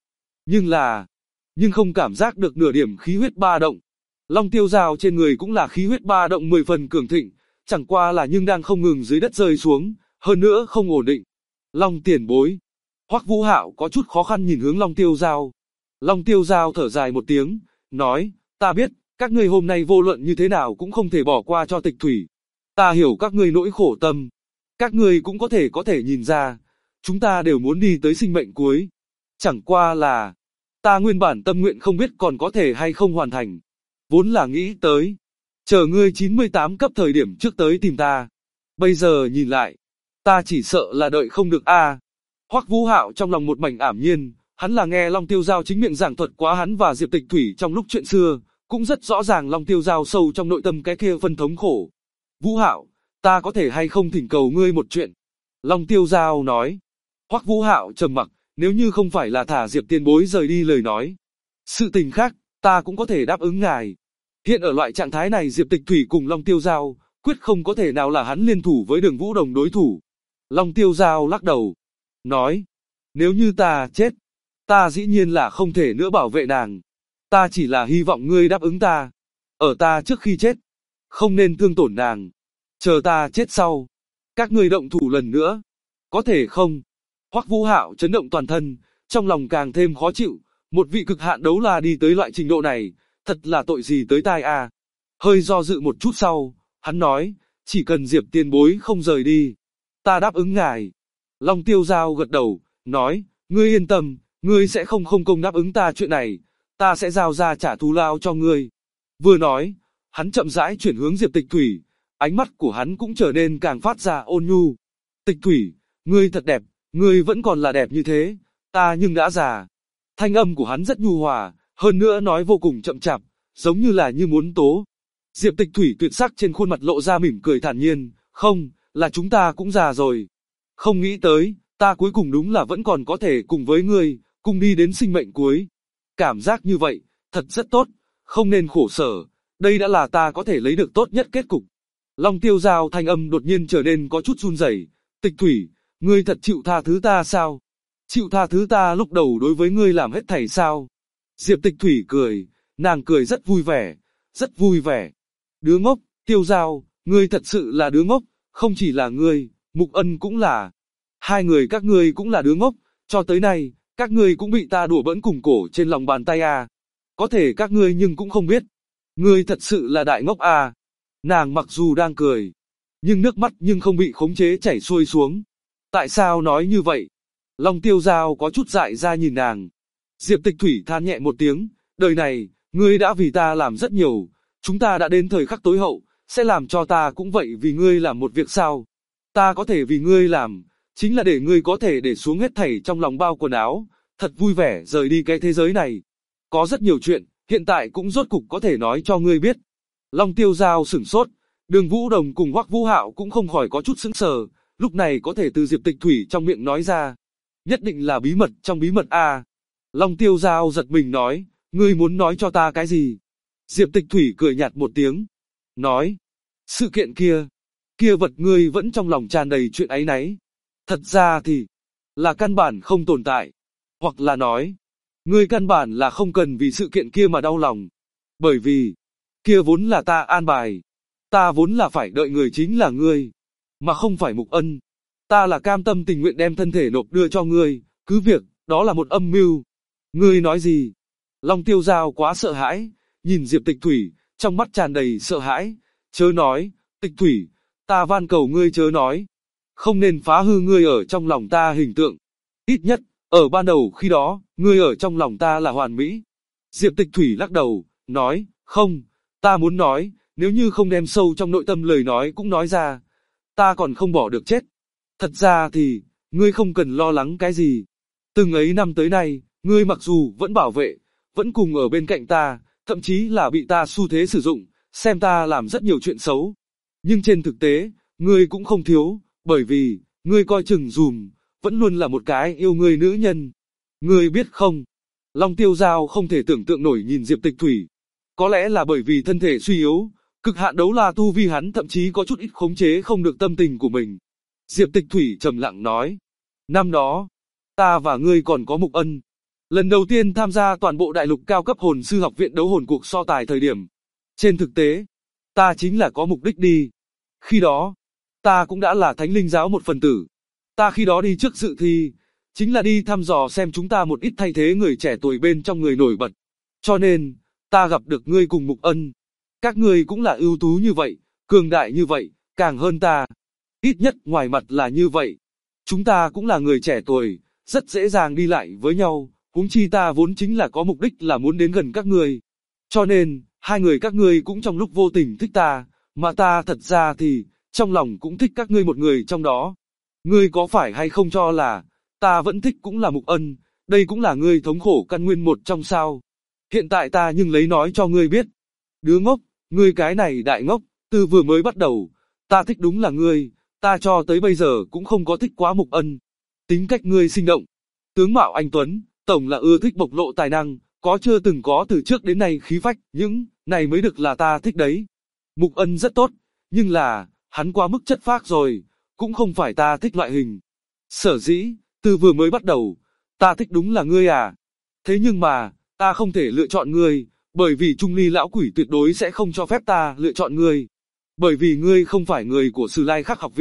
S2: Nhưng không cảm giác được nửa điểm khí huyết ba động. Long Tiêu Giao trên người cũng là khí huyết ba động 10 phần cường thịnh, chẳng qua là nhưng đang không ngừng dưới đất rơi xuống, hơn nữa không ổn định. Long tiền bối. Hoắc Vũ Hạo có chút khó khăn nhìn hướng Long Tiêu Giao. Long Tiêu Giao thở dài một tiếng, nói, ta biết, các ngươi hôm nay vô luận như thế nào cũng không thể bỏ qua cho Tịch Thủy. Ta hiểu các ngươi nỗi khổ tâm. Các ngươi cũng có thể nhìn ra, chúng ta đều muốn đi tới sinh mệnh cuối. Chẳng qua là, ta nguyên bản tâm nguyện không biết còn có thể hay không hoàn thành. Vốn là nghĩ tới, chờ ngươi 98 cấp thời điểm trước tới tìm ta. Bây giờ nhìn lại, ta chỉ sợ là đợi không được a. Hoắc Vũ Hạo trong lòng một mảnh ảm nhiên, hắn là nghe Long Tiêu Giao chính miệng giảng thuật quá hắn và Diệp Tịch Thủy trong lúc chuyện xưa, cũng rất rõ ràng Long Tiêu Giao sâu trong nội tâm cái kia phân thống khổ. Vũ Hạo, ta có thể hay không thỉnh cầu ngươi một chuyện? Long Tiêu Giao nói. Hoắc Vũ Hạo trầm mặc, nếu như không phải là thả Diệp tiền bối rời đi lời nói. Sự tình khác, ta cũng có thể đáp ứng ngài. Hiện ở loại trạng thái này Diệp Tịch Thủy cùng Long Tiêu Giao, quyết không có thể nào là hắn liên thủ với Đường Vũ Đồng đối thủ. Long Tiêu Giao lắc đầu, nói, nếu như ta chết, ta dĩ nhiên là không thể nữa bảo vệ nàng. Ta chỉ là hy vọng ngươi đáp ứng ta. Ở ta trước khi chết, không nên thương tổn nàng. Chờ ta chết sau, Các ngươi động thủ lần nữa. Có thể không? Hoắc Vũ Hạo chấn động toàn thân, trong lòng càng thêm khó chịu, một vị cực hạn đấu la đi tới loại trình độ này, thật là tội gì tới tai a. Hơi do dự một chút sau, hắn nói, chỉ cần Diệp tiền bối không rời đi, ta đáp ứng ngài. Long Tiêu Giao gật đầu, nói, ngươi yên tâm, ngươi sẽ không công đáp ứng ta chuyện này, ta sẽ giao ra trả thù lao cho ngươi. Vừa nói, hắn chậm rãi chuyển hướng Diệp Tịch Thủy, ánh mắt của hắn cũng trở nên càng phát ra ôn nhu. Tịch Thủy, ngươi thật đẹp, ngươi vẫn còn là đẹp như thế, ta nhưng đã già. Thanh âm của hắn rất nhu hòa, hơn nữa nói vô cùng chậm chạp, giống như là như muốn tố. Diệp Tịch Thủy tuyệt sắc trên khuôn mặt lộ ra mỉm cười thản nhiên, không, là chúng ta cũng già rồi. Không nghĩ tới, ta cuối cùng đúng là vẫn còn có thể cùng với ngươi, cùng đi đến sinh mệnh cuối. Cảm giác như vậy, thật rất tốt, không nên khổ sở, đây đã là ta có thể lấy được tốt nhất kết cục. Long Tiêu Giao thanh âm đột nhiên trở nên có chút run rẩy. Tịch Thủy, ngươi thật chịu tha thứ ta sao? Chịu tha thứ ta lúc đầu đối với ngươi làm hết thảy sao? Diệp Tịch Thủy cười, nàng cười rất vui vẻ, rất vui vẻ. Đứa ngốc, Tiêu Giao, ngươi thật sự là đứa ngốc, không chỉ là ngươi, Mục Ân cũng là. Hai người các ngươi cũng là đứa ngốc, cho tới nay, các ngươi cũng bị ta đùa bỡn cùng cổ trên lòng bàn tay à. Có thể các ngươi nhưng cũng không biết. Ngươi thật sự là đại ngốc à. Nàng mặc dù đang cười, nhưng nước mắt nhưng không bị khống chế chảy xuôi xuống. Tại sao nói như vậy? Long Tiêu Giao có chút dại ra nhìn nàng. Diệp Tịch Thủy than nhẹ một tiếng, đời này, ngươi đã vì ta làm rất nhiều, chúng ta đã đến thời khắc tối hậu, sẽ làm cho ta cũng vậy vì ngươi làm một việc sao? Ta có thể vì ngươi làm, chính là để ngươi có thể để xuống hết thảy trong lòng bao quần áo, thật vui vẻ rời đi cái thế giới này. Có rất nhiều chuyện, hiện tại cũng rốt cục có thể nói cho ngươi biết. Long Tiêu Giao sửng sốt, Đường Vũ Đồng cùng Hoắc Vũ Hạo cũng không khỏi có chút sững sờ, lúc này có thể từ Diệp Tịch Thủy trong miệng nói ra. Nhất định là bí mật trong bí mật à. Long Tiêu Giao giật mình nói, ngươi muốn nói cho ta cái gì? Diệp Tịch Thủy cười nhạt một tiếng, nói, sự kiện kia, kia vật ngươi vẫn trong lòng tràn đầy chuyện áy náy. Thật ra thì, là căn bản không tồn tại. Hoặc là nói, ngươi căn bản là không cần vì sự kiện kia mà đau lòng. Bởi vì, kia vốn là ta an bài. Ta vốn là phải đợi người chính là ngươi, mà không phải Mục Ân. Ta là cam tâm tình nguyện đem thân thể nộp đưa cho ngươi, cứ việc, đó là một âm mưu. Ngươi nói gì? Long Tiêu Giao quá sợ hãi, nhìn Diệp Tịch Thủy, trong mắt tràn đầy sợ hãi. Chớ nói, Tịch Thủy, ta van cầu ngươi chớ nói. Không nên phá hư ngươi ở trong lòng ta hình tượng. Ít nhất, ở ban đầu khi đó, ngươi ở trong lòng ta là hoàn mỹ. Diệp Tịch Thủy lắc đầu, nói, không, ta muốn nói, nếu như không đem sâu trong nội tâm lời nói cũng nói ra, ta còn không bỏ được chết. Thật ra thì, ngươi không cần lo lắng cái gì. Từng ấy năm tới nay, ngươi mặc dù vẫn bảo vệ, vẫn cùng ở bên cạnh ta, thậm chí là bị ta xu thế sử dụng, xem ta làm rất nhiều chuyện xấu. Nhưng trên thực tế, ngươi cũng không thiếu, bởi vì, ngươi coi chừng dùm, vẫn luôn là một cái yêu ngươi nữ nhân. Ngươi biết không? Long Tiêu Giao không thể tưởng tượng nổi nhìn Diệp Tịch Thủy. Có lẽ là bởi vì thân thể suy yếu, cực hạn đấu la tu vi hắn thậm chí có chút ít khống chế không được tâm tình của mình. Diệp Tịch Thủy trầm lặng nói, năm đó, ta và ngươi còn có Mục Ân. Lần đầu tiên tham gia toàn bộ đại lục cao cấp hồn sư học viện đấu hồn cuộc so tài thời điểm. Trên thực tế, ta chính là có mục đích đi. Khi đó, ta cũng đã là Thánh Linh giáo một phần tử. Ta khi đó đi trước dự thi, chính là đi thăm dò xem chúng ta một ít thay thế người trẻ tuổi bên trong người nổi bật. Cho nên, ta gặp được ngươi cùng Mục Ân. Các ngươi cũng là ưu tú như vậy, cường đại như vậy, càng hơn ta. Ít nhất ngoài mặt là như vậy. Chúng ta cũng là người trẻ tuổi, rất dễ dàng đi lại với nhau, huống chi ta vốn chính là có mục đích là muốn đến gần các ngươi. Cho nên, hai người các ngươi cũng trong lúc vô tình thích ta, mà ta thật ra thì, trong lòng cũng thích các ngươi một người trong đó. Ngươi có phải hay không cho là, ta vẫn thích cũng là Mục Ân, đây cũng là ngươi thống khổ căn nguyên một trong sao. Hiện tại ta nhưng lấy nói cho ngươi biết. Đứa ngốc, ngươi cái này đại ngốc, từ vừa mới bắt đầu, ta thích đúng là ngươi, ta cho tới bây giờ cũng không có thích quá Mục Ân. Tính cách ngươi sinh động, tướng mạo anh tuấn, tổng là ưa thích bộc lộ tài năng, có chưa từng có từ trước đến nay khí phách, những này mới được là ta thích đấy. Mục Ân rất tốt, nhưng là, hắn quá mức chất phác rồi, cũng không phải ta thích loại hình. Sở dĩ, từ vừa mới bắt đầu, ta thích đúng là ngươi à. Thế nhưng mà, ta không thể lựa chọn ngươi, bởi vì Trung Ly lão quỷ tuyệt đối sẽ không cho phép ta lựa chọn ngươi. Bởi vì ngươi không phải người của Sử Lai Khắc học viện,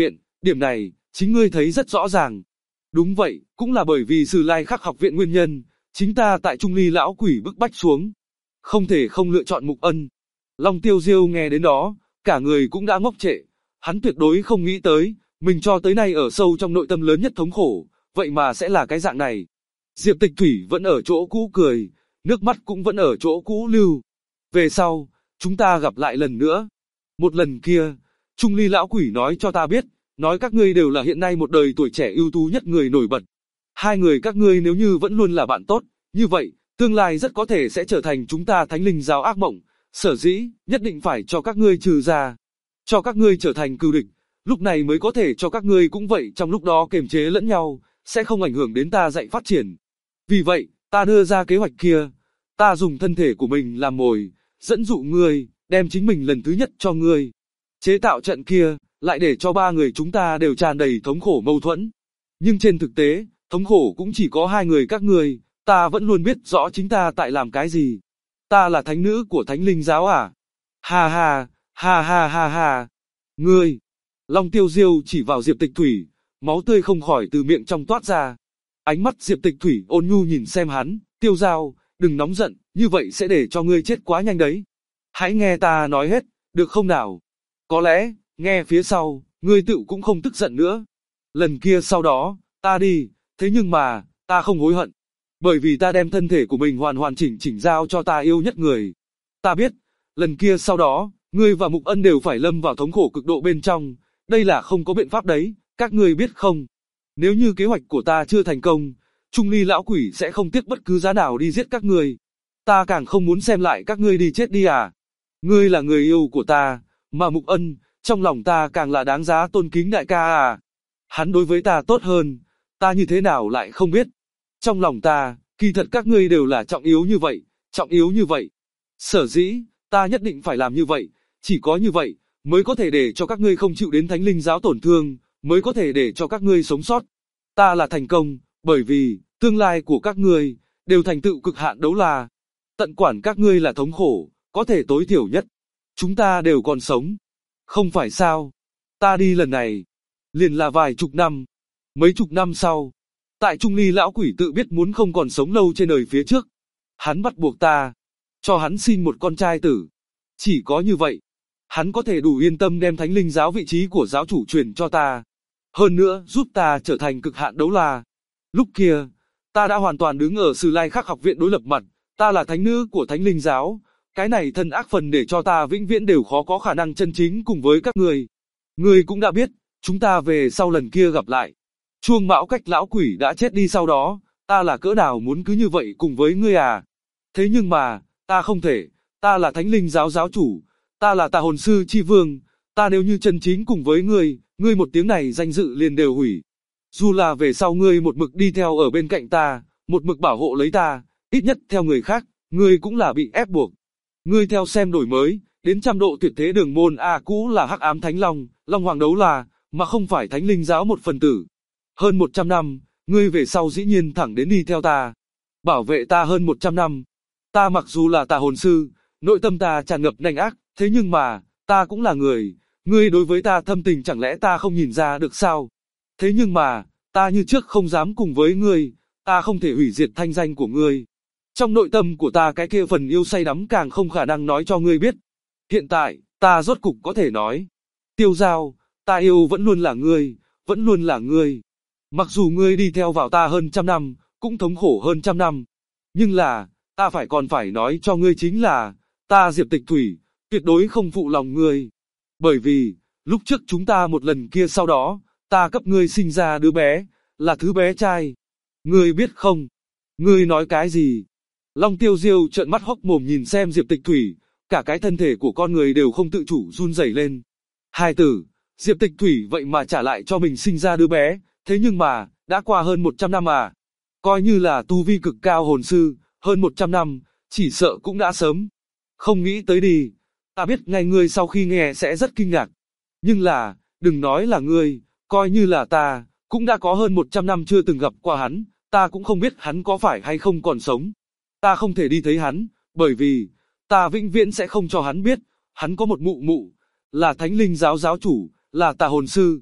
S2: Điểm này, chính ngươi thấy rất rõ ràng. Đúng vậy, cũng là bởi vì Sử Lai Khắc học viện nguyên nhân, chính ta tại Trung Ly lão quỷ bức bách xuống. Không thể không lựa chọn Mục Ân. Long Tiêu Diêu nghe đến đó, cả người cũng đã ngốc trệ. Hắn tuyệt đối không nghĩ tới, mình cho tới nay ở sâu trong nội tâm lớn nhất thống khổ, vậy mà sẽ là cái dạng này. Diệp Tịch Thủy vẫn ở chỗ cũ cười, nước mắt cũng vẫn ở chỗ cũ lưu. Về sau, chúng ta gặp lại lần nữa. Một lần kia, Trung Ly lão quỷ nói cho ta biết, nói các ngươi đều là hiện nay một đời tuổi trẻ ưu tú nhất người nổi bật. Hai người các ngươi nếu như vẫn luôn là bạn tốt, như vậy, tương lai rất có thể sẽ trở thành chúng ta Thánh Linh giáo ác mộng, sở dĩ, nhất định phải cho các ngươi trừ ra. Cho các ngươi trở thành cừu địch, lúc này mới có thể cho các ngươi cũng vậy trong lúc đó kiềm chế lẫn nhau, sẽ không ảnh hưởng đến ta dạy phát triển. Vì vậy, ta đưa ra kế hoạch kia, ta dùng thân thể của mình làm mồi, dẫn dụ ngươi, đem chính mình lần thứ nhất cho ngươi. Chế tạo trận kia, lại để cho ba người chúng ta đều tràn đầy thống khổ mâu thuẫn. Nhưng trên thực tế, thống khổ cũng chỉ có hai người các ngươi, ta vẫn luôn biết rõ chính ta tại làm cái gì. Ta là thánh nữ của Thánh Linh giáo à? Ha ha, ha ha ha ha. Ngươi! Long Tiêu Diêu chỉ vào Diệp Tịch Thủy, máu tươi không khỏi từ miệng trong toát ra. Ánh mắt Diệp Tịch Thủy ôn nhu nhìn xem hắn, Tiêu Giao, đừng nóng giận, như vậy sẽ để cho ngươi chết quá nhanh đấy. Hãy nghe ta nói hết, được không nào? Có lẽ, nghe phía sau, ngươi tự cũng không tức giận nữa. Lần kia sau đó, ta đi, thế nhưng mà, ta không hối hận. Bởi vì ta đem thân thể của mình hoàn hoàn chỉnh giao cho ta yêu nhất người. Ta biết, lần kia sau đó, ngươi và Mục Ân đều phải lâm vào thống khổ cực độ bên trong, đây là không có biện pháp đấy, các ngươi biết không? Nếu như kế hoạch của ta chưa thành công, Trung Ly lão quỷ sẽ không tiếc bất cứ giá nào đi giết các ngươi. Ta càng không muốn xem lại các ngươi đi chết đi à. Ngươi là người yêu của ta, mà Mục Ân, trong lòng ta càng là đáng giá tôn kính đại ca à. Hắn đối với ta tốt hơn, ta như thế nào lại không biết. Trong lòng ta, kỳ thật các ngươi đều là trọng yếu như vậy, trọng yếu như vậy. Sở dĩ, ta nhất định phải làm như vậy, chỉ có như vậy, mới có thể để cho các ngươi không chịu đến Thánh Linh giáo tổn thương, mới có thể để cho các ngươi sống sót. Ta là thành công, bởi vì, tương lai của các ngươi, đều thành tựu cực hạn đấu la. Tận quản các ngươi là thống khổ, có thể tối thiểu nhất. Chúng ta đều còn sống. Không phải sao? Ta đi lần này, liền là vài chục năm. Mấy chục năm sau, tại Trung Ly lão quỷ tự biết muốn không còn sống lâu trên đời phía trước. Hắn bắt buộc ta, cho hắn xin một con trai tử. Chỉ có như vậy, hắn có thể đủ yên tâm đem Thánh Linh giáo vị trí của giáo chủ truyền cho ta. Hơn nữa, giúp ta trở thành cực hạn đấu la. Lúc kia, ta đã hoàn toàn đứng ở Sử Lai Khắc học viện đối lập mặt, ta là thánh nữ của Thánh Linh giáo. Cái này thân ác phần để cho ta vĩnh viễn đều khó có khả năng chân chính cùng với các người. Ngươi cũng đã biết, chúng ta về sau lần kia gặp lại. Chuông Mão Cách lão quỷ đã chết đi sau đó, ta là cỡ nào muốn cứ như vậy cùng với ngươi à. Thế nhưng mà, ta không thể, ta là Thánh Linh giáo giáo chủ, ta là Tà Hồn Sư Chi Vương, ta nếu như chân chính cùng với ngươi một tiếng này danh dự liền đều hủy. Dù là về sau ngươi một mực đi theo ở bên cạnh ta, một mực bảo hộ lấy ta, ít nhất theo người khác, ngươi cũng là bị ép buộc. Ngươi theo xem đổi mới, đến trăm độ tuyệt thế đường môn A cũ là Hắc Ám Thánh Long, Long Hoàng đấu là, mà không phải Thánh Linh giáo một phần tử. Hơn 100 năm, ngươi về sau dĩ nhiên thẳng đến đi theo ta. Bảo vệ ta hơn 100 năm. Ta mặc dù là Tà Hồn Sư, nội tâm ta tràn ngập nanh ác, thế nhưng mà, ta cũng là người. Ngươi đối với ta thâm tình chẳng lẽ ta không nhìn ra được sao? Thế nhưng mà, ta như trước không dám cùng với ngươi, ta không thể hủy diệt thanh danh của ngươi. Trong nội tâm của ta cái kia phần yêu say đắm càng không khả năng nói cho ngươi biết. Hiện tại, ta rốt cục có thể nói. Tiêu Giao, ta yêu vẫn luôn là ngươi, vẫn luôn là ngươi. Mặc dù ngươi đi theo vào ta hơn 100 năm, cũng thống khổ hơn 100 năm. Nhưng là, ta còn phải nói cho ngươi chính là, ta Diệp Tịch Thủy, tuyệt đối không phụ lòng ngươi. Bởi vì, lúc trước chúng ta một lần kia sau đó, ta cấp ngươi sinh ra đứa bé, là thứ bé trai. Ngươi biết không? Ngươi nói cái gì? Long Tiêu Diêu trợn mắt hốc mồm nhìn xem Diệp Tịch Thủy, cả cái thân thể của con người đều không tự chủ run rẩy lên. Hai tử, Diệp Tịch Thủy vậy mà trả lại cho mình sinh ra đứa bé, thế nhưng mà, đã qua hơn 100 năm à. Coi như là tu vi cực cao hồn sư, hơn 100 năm, chỉ sợ cũng đã sớm. Không nghĩ tới đi, ta biết ngay ngươi sau khi nghe sẽ rất kinh ngạc. Nhưng là, đừng nói là ngươi, coi như là ta, cũng đã có hơn 100 năm chưa từng gặp qua hắn, ta cũng không biết hắn có phải hay không còn sống. Ta không thể đi thấy hắn, bởi vì, ta vĩnh viễn sẽ không cho hắn biết, hắn có một mụ mụ, là Thánh Linh giáo giáo chủ, là Tà Hồn Sư.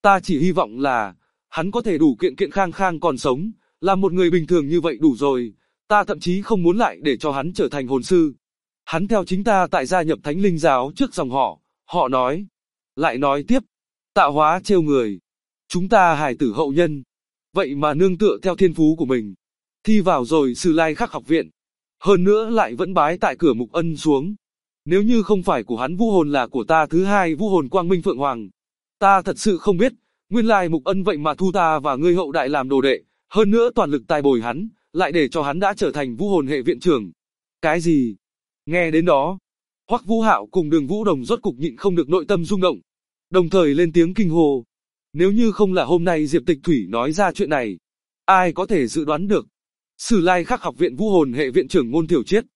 S2: Ta chỉ hy vọng là, hắn có thể đủ kiện kiện khang khang còn sống, là một người bình thường như vậy đủ rồi, ta thậm chí không muốn lại để cho hắn trở thành hồn sư. Hắn theo chính ta tại gia nhập Thánh Linh giáo trước dòng họ nói. Lại nói tiếp, tạo hóa trêu người. Chúng ta hài tử hậu nhân, vậy mà nương tựa theo thiên phú của mình. Thi vào rồi Sử Lai Khắc học viện. Hơn nữa lại vẫn bái tại cửa Mục Ân xuống. Nếu như không phải của hắn vũ hồn là của ta thứ hai vũ hồn Quang Minh Phượng Hoàng. Ta thật sự không biết, nguyên lai Mục Ân vậy mà thu ta và ngươi hậu đại làm đồ đệ. Hơn nữa toàn lực tài bồi hắn, lại để cho hắn đã trở thành vũ hồn hệ viện trưởng. Cái gì? Nghe đến đó, Hoắc Vũ Hạo cùng Đường Vũ Đồng rốt cục nhịn không được nội tâm rung động, đồng thời lên tiếng kinh hô. Nếu như không là hôm nay Diệp Tịch Thủy nói ra chuyện này, ai có thể dự đoán được? Sử Lai Khắc học viện vũ hồn hệ viện trưởng Ngôn Thiểu Triết.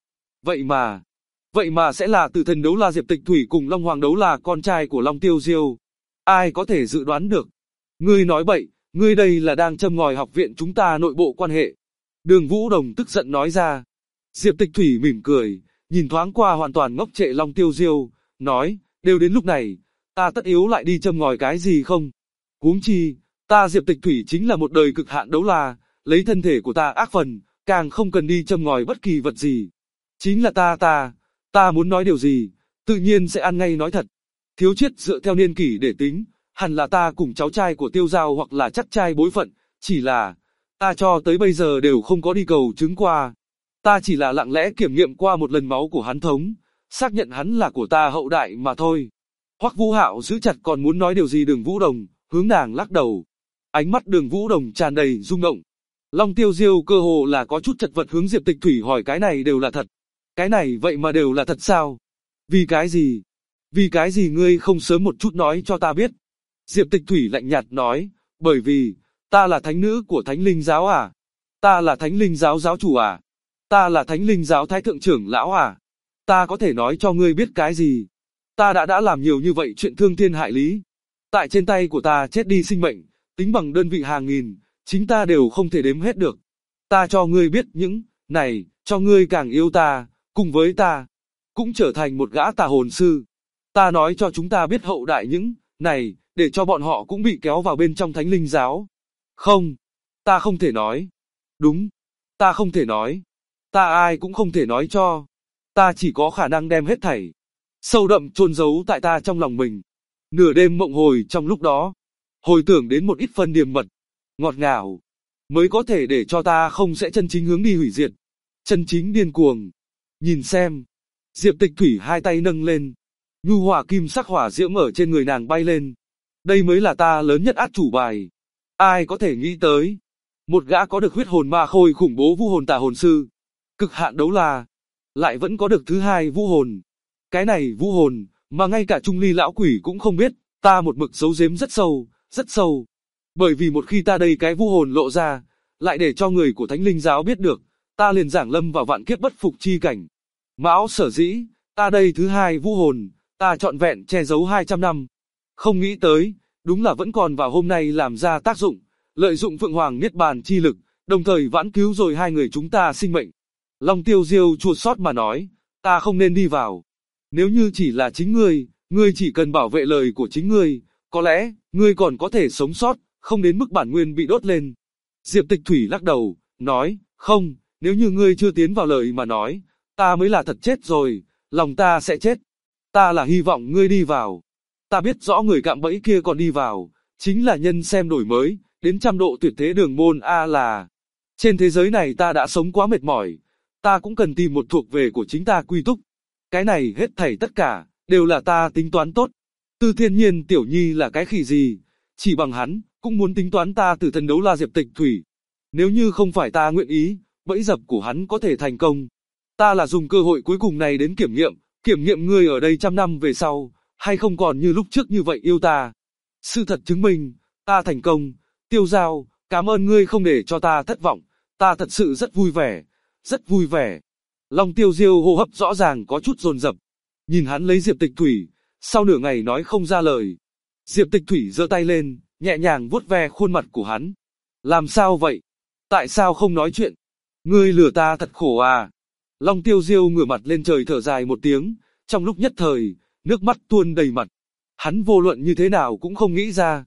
S2: Vậy mà sẽ là Tử Thần Đấu La Diệp Tịch Thủy cùng Long Hoàng Đấu La con trai của Long Tiêu Diêu. Ai có thể dự đoán được? Ngươi nói bậy, ngươi đây là đang châm ngòi học viện chúng ta nội bộ quan hệ. Đường Vũ Đồng tức giận nói ra. Diệp Tịch Thủy mỉm cười, nhìn thoáng qua hoàn toàn ngốc trệ Long Tiêu Diêu, nói, đều đến lúc này, ta tất yếu lại đi châm ngòi cái gì không? Huống chi, ta Diệp Tịch Thủy chính là một đời cực hạn đấu la, lấy thân thể của ta ác phần, càng không cần đi châm ngòi bất kỳ vật gì. Chính là ta muốn nói điều gì, tự nhiên sẽ ăn ngay nói thật. Thiếu Chiết dựa theo niên kỷ để tính, hẳn là ta cùng cháu trai của Tiêu Giao hoặc là chắc trai bối phận, chỉ là, ta cho tới bây giờ đều không có đi cầu chứng qua. Ta chỉ là lặng lẽ kiểm nghiệm qua một lần máu của hắn thống, xác nhận hắn là của ta hậu đại mà thôi. Hoắc Vũ Hạo giữ chặt còn muốn nói điều gì Đường Vũ Đồng, hướng nàng lắc đầu. Ánh mắt Đường Vũ Đồng tràn đầy rung động. Long Tiêu Diêu cơ hồ là có chút chật vật hướng Diệp Tịch Thủy hỏi cái này đều là thật. Cái này vậy mà đều là thật sao? Vì cái gì? Vì cái gì ngươi không sớm một chút nói cho ta biết? Diệp Tịch Thủy lạnh nhạt nói, bởi vì, ta là thánh nữ của Thánh Linh giáo à? Ta là Thánh Linh giáo giáo chủ à? Ta là Thánh Linh giáo thái thượng trưởng lão à? Ta có thể nói cho ngươi biết cái gì? Ta đã làm nhiều như vậy chuyện thương thiên hại lý. Tại trên tay của ta chết đi sinh mệnh, tính bằng đơn vị hàng nghìn, chính ta đều không thể đếm hết được. Ta cho ngươi biết những này, cho ngươi càng yêu ta, cùng với ta, cũng trở thành một gã tà hồn sư. Ta nói cho chúng ta biết hậu đại những này, để cho bọn họ cũng bị kéo vào bên trong Thánh Linh giáo. Không, ta không thể nói. Đúng, ta không thể nói. Ta ai cũng không thể nói cho. Ta chỉ có khả năng đem hết thảy sâu đậm chôn giấu tại ta trong lòng mình. Nửa đêm mộng hồi trong lúc đó, hồi tưởng đến một ít phân điềm mật, ngọt ngào, mới có thể để cho ta không sẽ chân chính hướng đi hủy diệt, chân chính điên cuồng. Nhìn xem, Diệp Tịch Thủy hai tay nâng lên, nhu hòa kim sắc hỏa diễm ở trên người nàng bay lên. Đây mới là ta lớn nhất át chủ bài. Ai có thể nghĩ tới, một gã có được huyết hồn ma khôi khủng bố vũ hồn tà hồn sư, cực hạn đấu la, lại vẫn có được thứ hai vũ hồn. Cái này vũ hồn, mà ngay cả Trung Ly lão quỷ cũng không biết, ta một mực giấu giếm rất sâu, rất sâu. Bởi vì một khi ta đây cái vũ hồn lộ ra, lại để cho người của Thánh Linh giáo biết được, ta liền giảng lâm vào vạn kiếp bất phục chi cảnh. Mão sở dĩ, ta đây thứ hai vũ hồn, ta trọn vẹn che giấu 200 năm. Không nghĩ tới, đúng là vẫn còn vào hôm nay làm ra tác dụng, lợi dụng Phượng Hoàng Niết Bàn chi lực, đồng thời vãn cứu rồi hai người chúng ta sinh mệnh. Long Tiêu Diêu chua xót mà nói, ta không nên đi vào. Nếu như chỉ là chính ngươi chỉ cần bảo vệ lời của chính ngươi, có lẽ, ngươi còn có thể sống sót, không đến mức bản nguyên bị đốt lên. Diệp Tịch Thủy lắc đầu, nói, không, nếu như ngươi chưa tiến vào lời mà nói, ta mới là thật chết rồi, lòng ta sẽ chết. Ta là hy vọng ngươi đi vào. Ta biết rõ người cạm bẫy kia còn đi vào, chính là nhân xem đổi mới, đến trăm độ tuyệt thế đường môn A là. Trên thế giới này ta đã sống quá mệt mỏi, ta cũng cần tìm một thuộc về của chính ta quy túc. Cái này hết thảy tất cả, đều là ta tính toán tốt. Tư Thiên Nhiên tiểu nhi là cái khỉ gì, chỉ bằng hắn, cũng muốn tính toán ta Tử Thần Đấu La Diệp Tịch Thủy. Nếu như không phải ta nguyện ý, bẫy dập của hắn có thể thành công. Ta là dùng cơ hội cuối cùng này đến kiểm nghiệm ngươi ở đây trăm năm về sau, hay không còn như lúc trước như vậy yêu ta. Sự thật chứng minh, ta thành công. Tiêu Giao, cảm ơn ngươi không để cho ta thất vọng, ta thật sự rất vui vẻ, rất vui vẻ. Long Tiêu Diêu hô hấp rõ ràng có chút dồn dập, nhìn hắn lấy Diệp Tịch Thủy, sau nửa ngày nói không ra lời. Diệp Tịch Thủy giơ tay lên, nhẹ nhàng vuốt ve khuôn mặt của hắn. Làm sao vậy? Tại sao không nói chuyện? Ngươi lừa ta thật khổ à? Long Tiêu Diêu ngửa mặt lên trời thở dài một tiếng, trong lúc nhất thời, nước mắt tuôn đầy mặt. Hắn vô luận như thế nào cũng không nghĩ ra.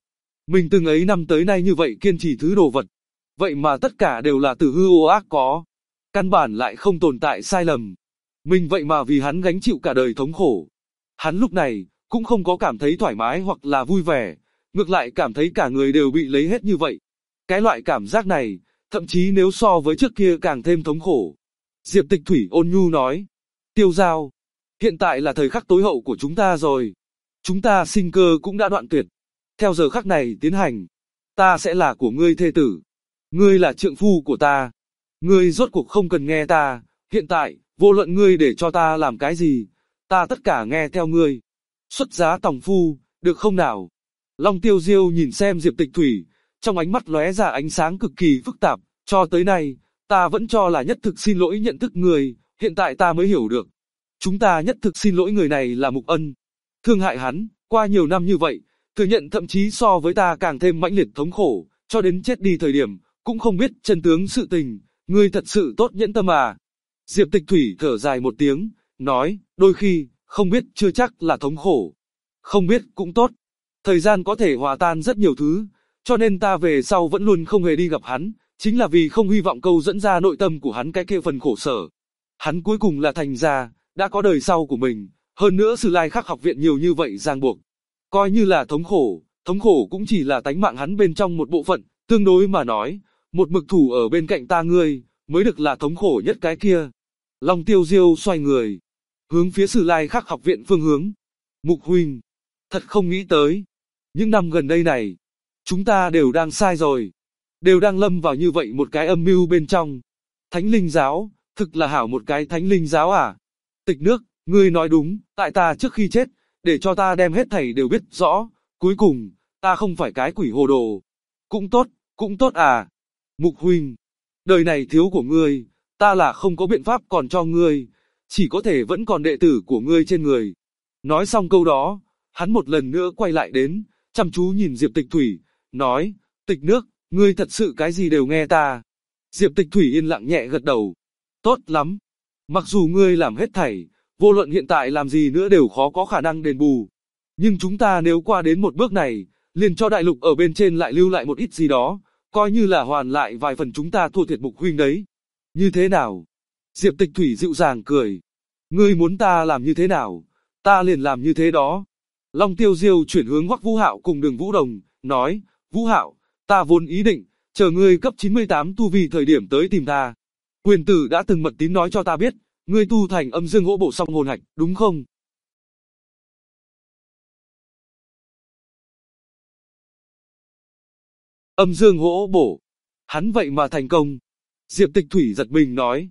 S2: Mình từng ấy năm tới nay như vậy kiên trì thứ đồ vật. Vậy mà tất cả đều là từ hư ô ác có. Căn bản lại không tồn tại sai lầm. Mình vậy mà vì hắn gánh chịu cả đời thống khổ. Hắn lúc này, cũng không có cảm thấy thoải mái hoặc là vui vẻ. Ngược lại cảm thấy cả người đều bị lấy hết như vậy. Cái loại cảm giác này, thậm chí nếu so với trước kia càng thêm thống khổ. Diệp Tịch Thủy ôn nhu nói. Tiêu Giao, hiện tại là thời khắc tối hậu của chúng ta rồi. Chúng ta sinh cơ cũng đã đoạn tuyệt. Theo giờ khắc này tiến hành, ta sẽ là của ngươi thê tử. Ngươi là trượng phu của ta. Ngươi rốt cuộc không cần nghe ta. Hiện tại, vô luận ngươi để cho ta làm cái gì, ta tất cả nghe theo ngươi. Xuất giá tòng phu, được không nào? Long Tiêu Diêu nhìn xem Diệp Tịch Thủy, trong ánh mắt lóe ra ánh sáng cực kỳ phức tạp. Cho tới nay, ta vẫn cho là nhất thực xin lỗi nhận thức người, hiện tại ta mới hiểu được. Chúng ta nhất thực xin lỗi người này là Mục Ân. Thương hại hắn, qua nhiều năm như vậy, thừa nhận thậm chí so với ta càng thêm mãnh liệt thống khổ, cho đến chết đi thời điểm, cũng không biết chân tướng sự tình, ngươi thật sự tốt nhẫn tâm à. Diệp Tịch Thủy thở dài một tiếng, nói, đôi khi, không biết chưa chắc là thống khổ. Không biết cũng tốt. Thời gian có thể hòa tan rất nhiều thứ, cho nên ta về sau vẫn luôn không hề đi gặp hắn, chính là vì không hy vọng câu dẫn ra nội tâm của hắn cái kia phần khổ sở. Hắn cuối cùng là thành ra, đã có đời sau của mình, hơn nữa Sử Lai Khắc học viện nhiều như vậy ràng buộc. Coi như là thống khổ cũng chỉ là tánh mạng hắn bên trong một bộ phận, tương đối mà nói, một mực thủ ở bên cạnh ta ngươi, mới được là thống khổ nhất cái kia. Long Tiêu Diêu xoay người, hướng phía Sử Lai Khắc học viện phương hướng. Mục huynh, thật không nghĩ tới. Những năm gần đây này, chúng ta đều đang sai rồi. Đều đang lâm vào như vậy một cái âm mưu bên trong. Thánh linh giáo, thực là hảo một cái thánh linh giáo à? Tịch nước, ngươi nói đúng, tại ta trước khi chết, để cho ta đem hết thảy đều biết rõ, cuối cùng, ta không phải cái quỷ hồ đồ. Cũng tốt à. Mục huynh, đời này thiếu của ngươi, ta là không có biện pháp còn cho ngươi, chỉ có thể vẫn còn đệ tử của ngươi trên người. Nói xong câu đó, hắn một lần nữa quay lại đến, chăm chú nhìn Diệp Tịch Thủy, nói, Tịch nước, ngươi thật sự cái gì đều nghe ta. Diệp Tịch Thủy yên lặng nhẹ gật đầu. Tốt lắm. Mặc dù ngươi làm hết thảy, vô luận hiện tại làm gì nữa đều khó có khả năng đền bù. Nhưng chúng ta nếu qua đến một bước này, liền cho đại lục ở bên trên lại lưu lại một ít gì đó, coi như là hoàn lại vài phần chúng ta thua thiệt Mục huynh đấy. Như thế nào? Diệp Tịch Thủy dịu dàng cười. Ngươi muốn ta làm như thế nào? Ta liền làm như thế đó. Long Tiêu Diêu chuyển hướng Hoắc Vũ Hạo cùng Đường Vũ Đồng, nói, Vũ Hạo, ta vốn ý định, chờ ngươi cấp 98 tu vi thời điểm tới tìm ta. Huyền tử đã từng mật tín nói cho ta biết, ngươi tu thành âm dương hỗ bổ song hồn hạch, đúng không? Âm dương hỗ bổ. Hắn vậy mà thành công. Diệp Tịch Thủy giật mình nói.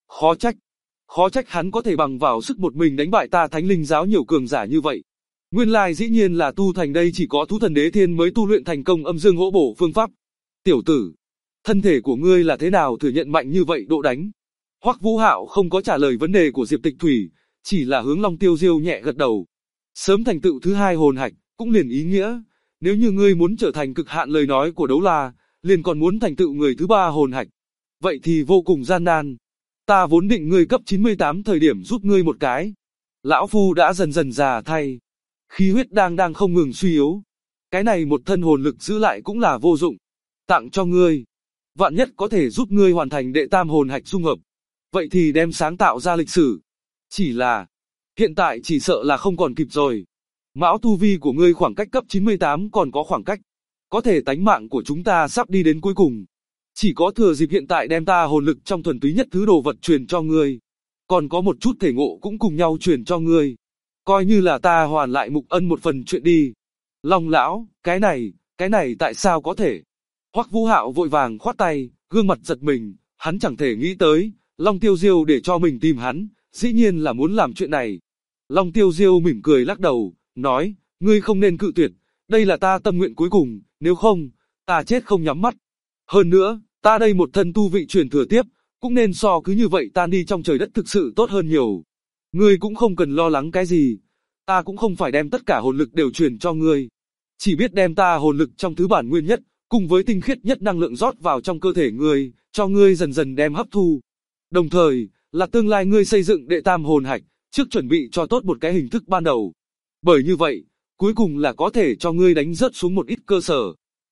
S2: Khó trách hắn có thể bằng vào sức một mình đánh bại ta thánh linh giáo nhiều cường giả như vậy. Nguyên lai dĩ nhiên là tu thành đây chỉ có thú thần đế thiên mới tu luyện thành công âm dương hỗ bổ phương pháp. Tiểu tử, thân thể của ngươi là thế nào thừa nhận mạnh như vậy độ đánh? Hoắc Vũ Hạo không có trả lời vấn đề của Diệp Tịch Thủy, chỉ là hướng Long Tiêu Diêu nhẹ gật đầu. Sớm thành tựu thứ hai hồn hạch, cũng liền ý nghĩa, nếu như ngươi muốn trở thành cực hạn lời nói của đấu la, liền còn muốn thành tựu người thứ ba hồn hạch. Vậy thì vô cùng gian nan. Ta vốn định ngươi cấp 98 thời điểm giúp ngươi một cái. Lão phu đã dần dần già thay. Khí huyết đang không ngừng suy yếu. Cái này một thân hồn lực giữ lại cũng là vô dụng. Tặng cho ngươi. Vạn nhất có thể giúp ngươi hoàn thành đệ tam hồn hạch dung hợp. Vậy thì đem sáng tạo ra lịch sử. Chỉ là, hiện tại chỉ sợ là không còn kịp rồi. Mão tu vi của ngươi khoảng cách cấp 98 còn có khoảng cách. Có thể tánh mạng của chúng ta sắp đi đến cuối cùng. Chỉ có thừa dịp hiện tại đem ta hồn lực trong thuần túy nhất thứ đồ vật truyền cho ngươi. Còn có một chút thể ngộ cũng cùng nhau truyền cho ngươi. Coi như là ta hoàn lại Mục Ân một phần chuyện đi. Long lão, cái này tại sao có thể? Hoắc Vũ Hạo vội vàng khoát tay, gương mặt giật mình, hắn chẳng thể nghĩ tới, Long Tiêu Diêu để cho mình tìm hắn, dĩ nhiên là muốn làm chuyện này. Long Tiêu Diêu mỉm cười lắc đầu, nói, ngươi không nên cự tuyệt, đây là ta tâm nguyện cuối cùng, nếu không, ta chết không nhắm mắt. Hơn nữa, ta đây một thân tu vị truyền thừa tiếp, cũng nên so cứ như vậy tan đi trong trời đất thực sự tốt hơn nhiều. Ngươi cũng không cần lo lắng cái gì, ta cũng không phải đem tất cả hồn lực đều truyền cho ngươi. Chỉ biết đem ta hồn lực trong thứ bản nguyên nhất, cùng với tinh khiết nhất năng lượng rót vào trong cơ thể ngươi, cho ngươi dần dần đem hấp thu. Đồng thời, là tương lai ngươi xây dựng đệ tam hồn hạch, trước chuẩn bị cho tốt một cái hình thức ban đầu. Bởi như vậy, cuối cùng là có thể cho ngươi đánh rớt xuống một ít cơ sở.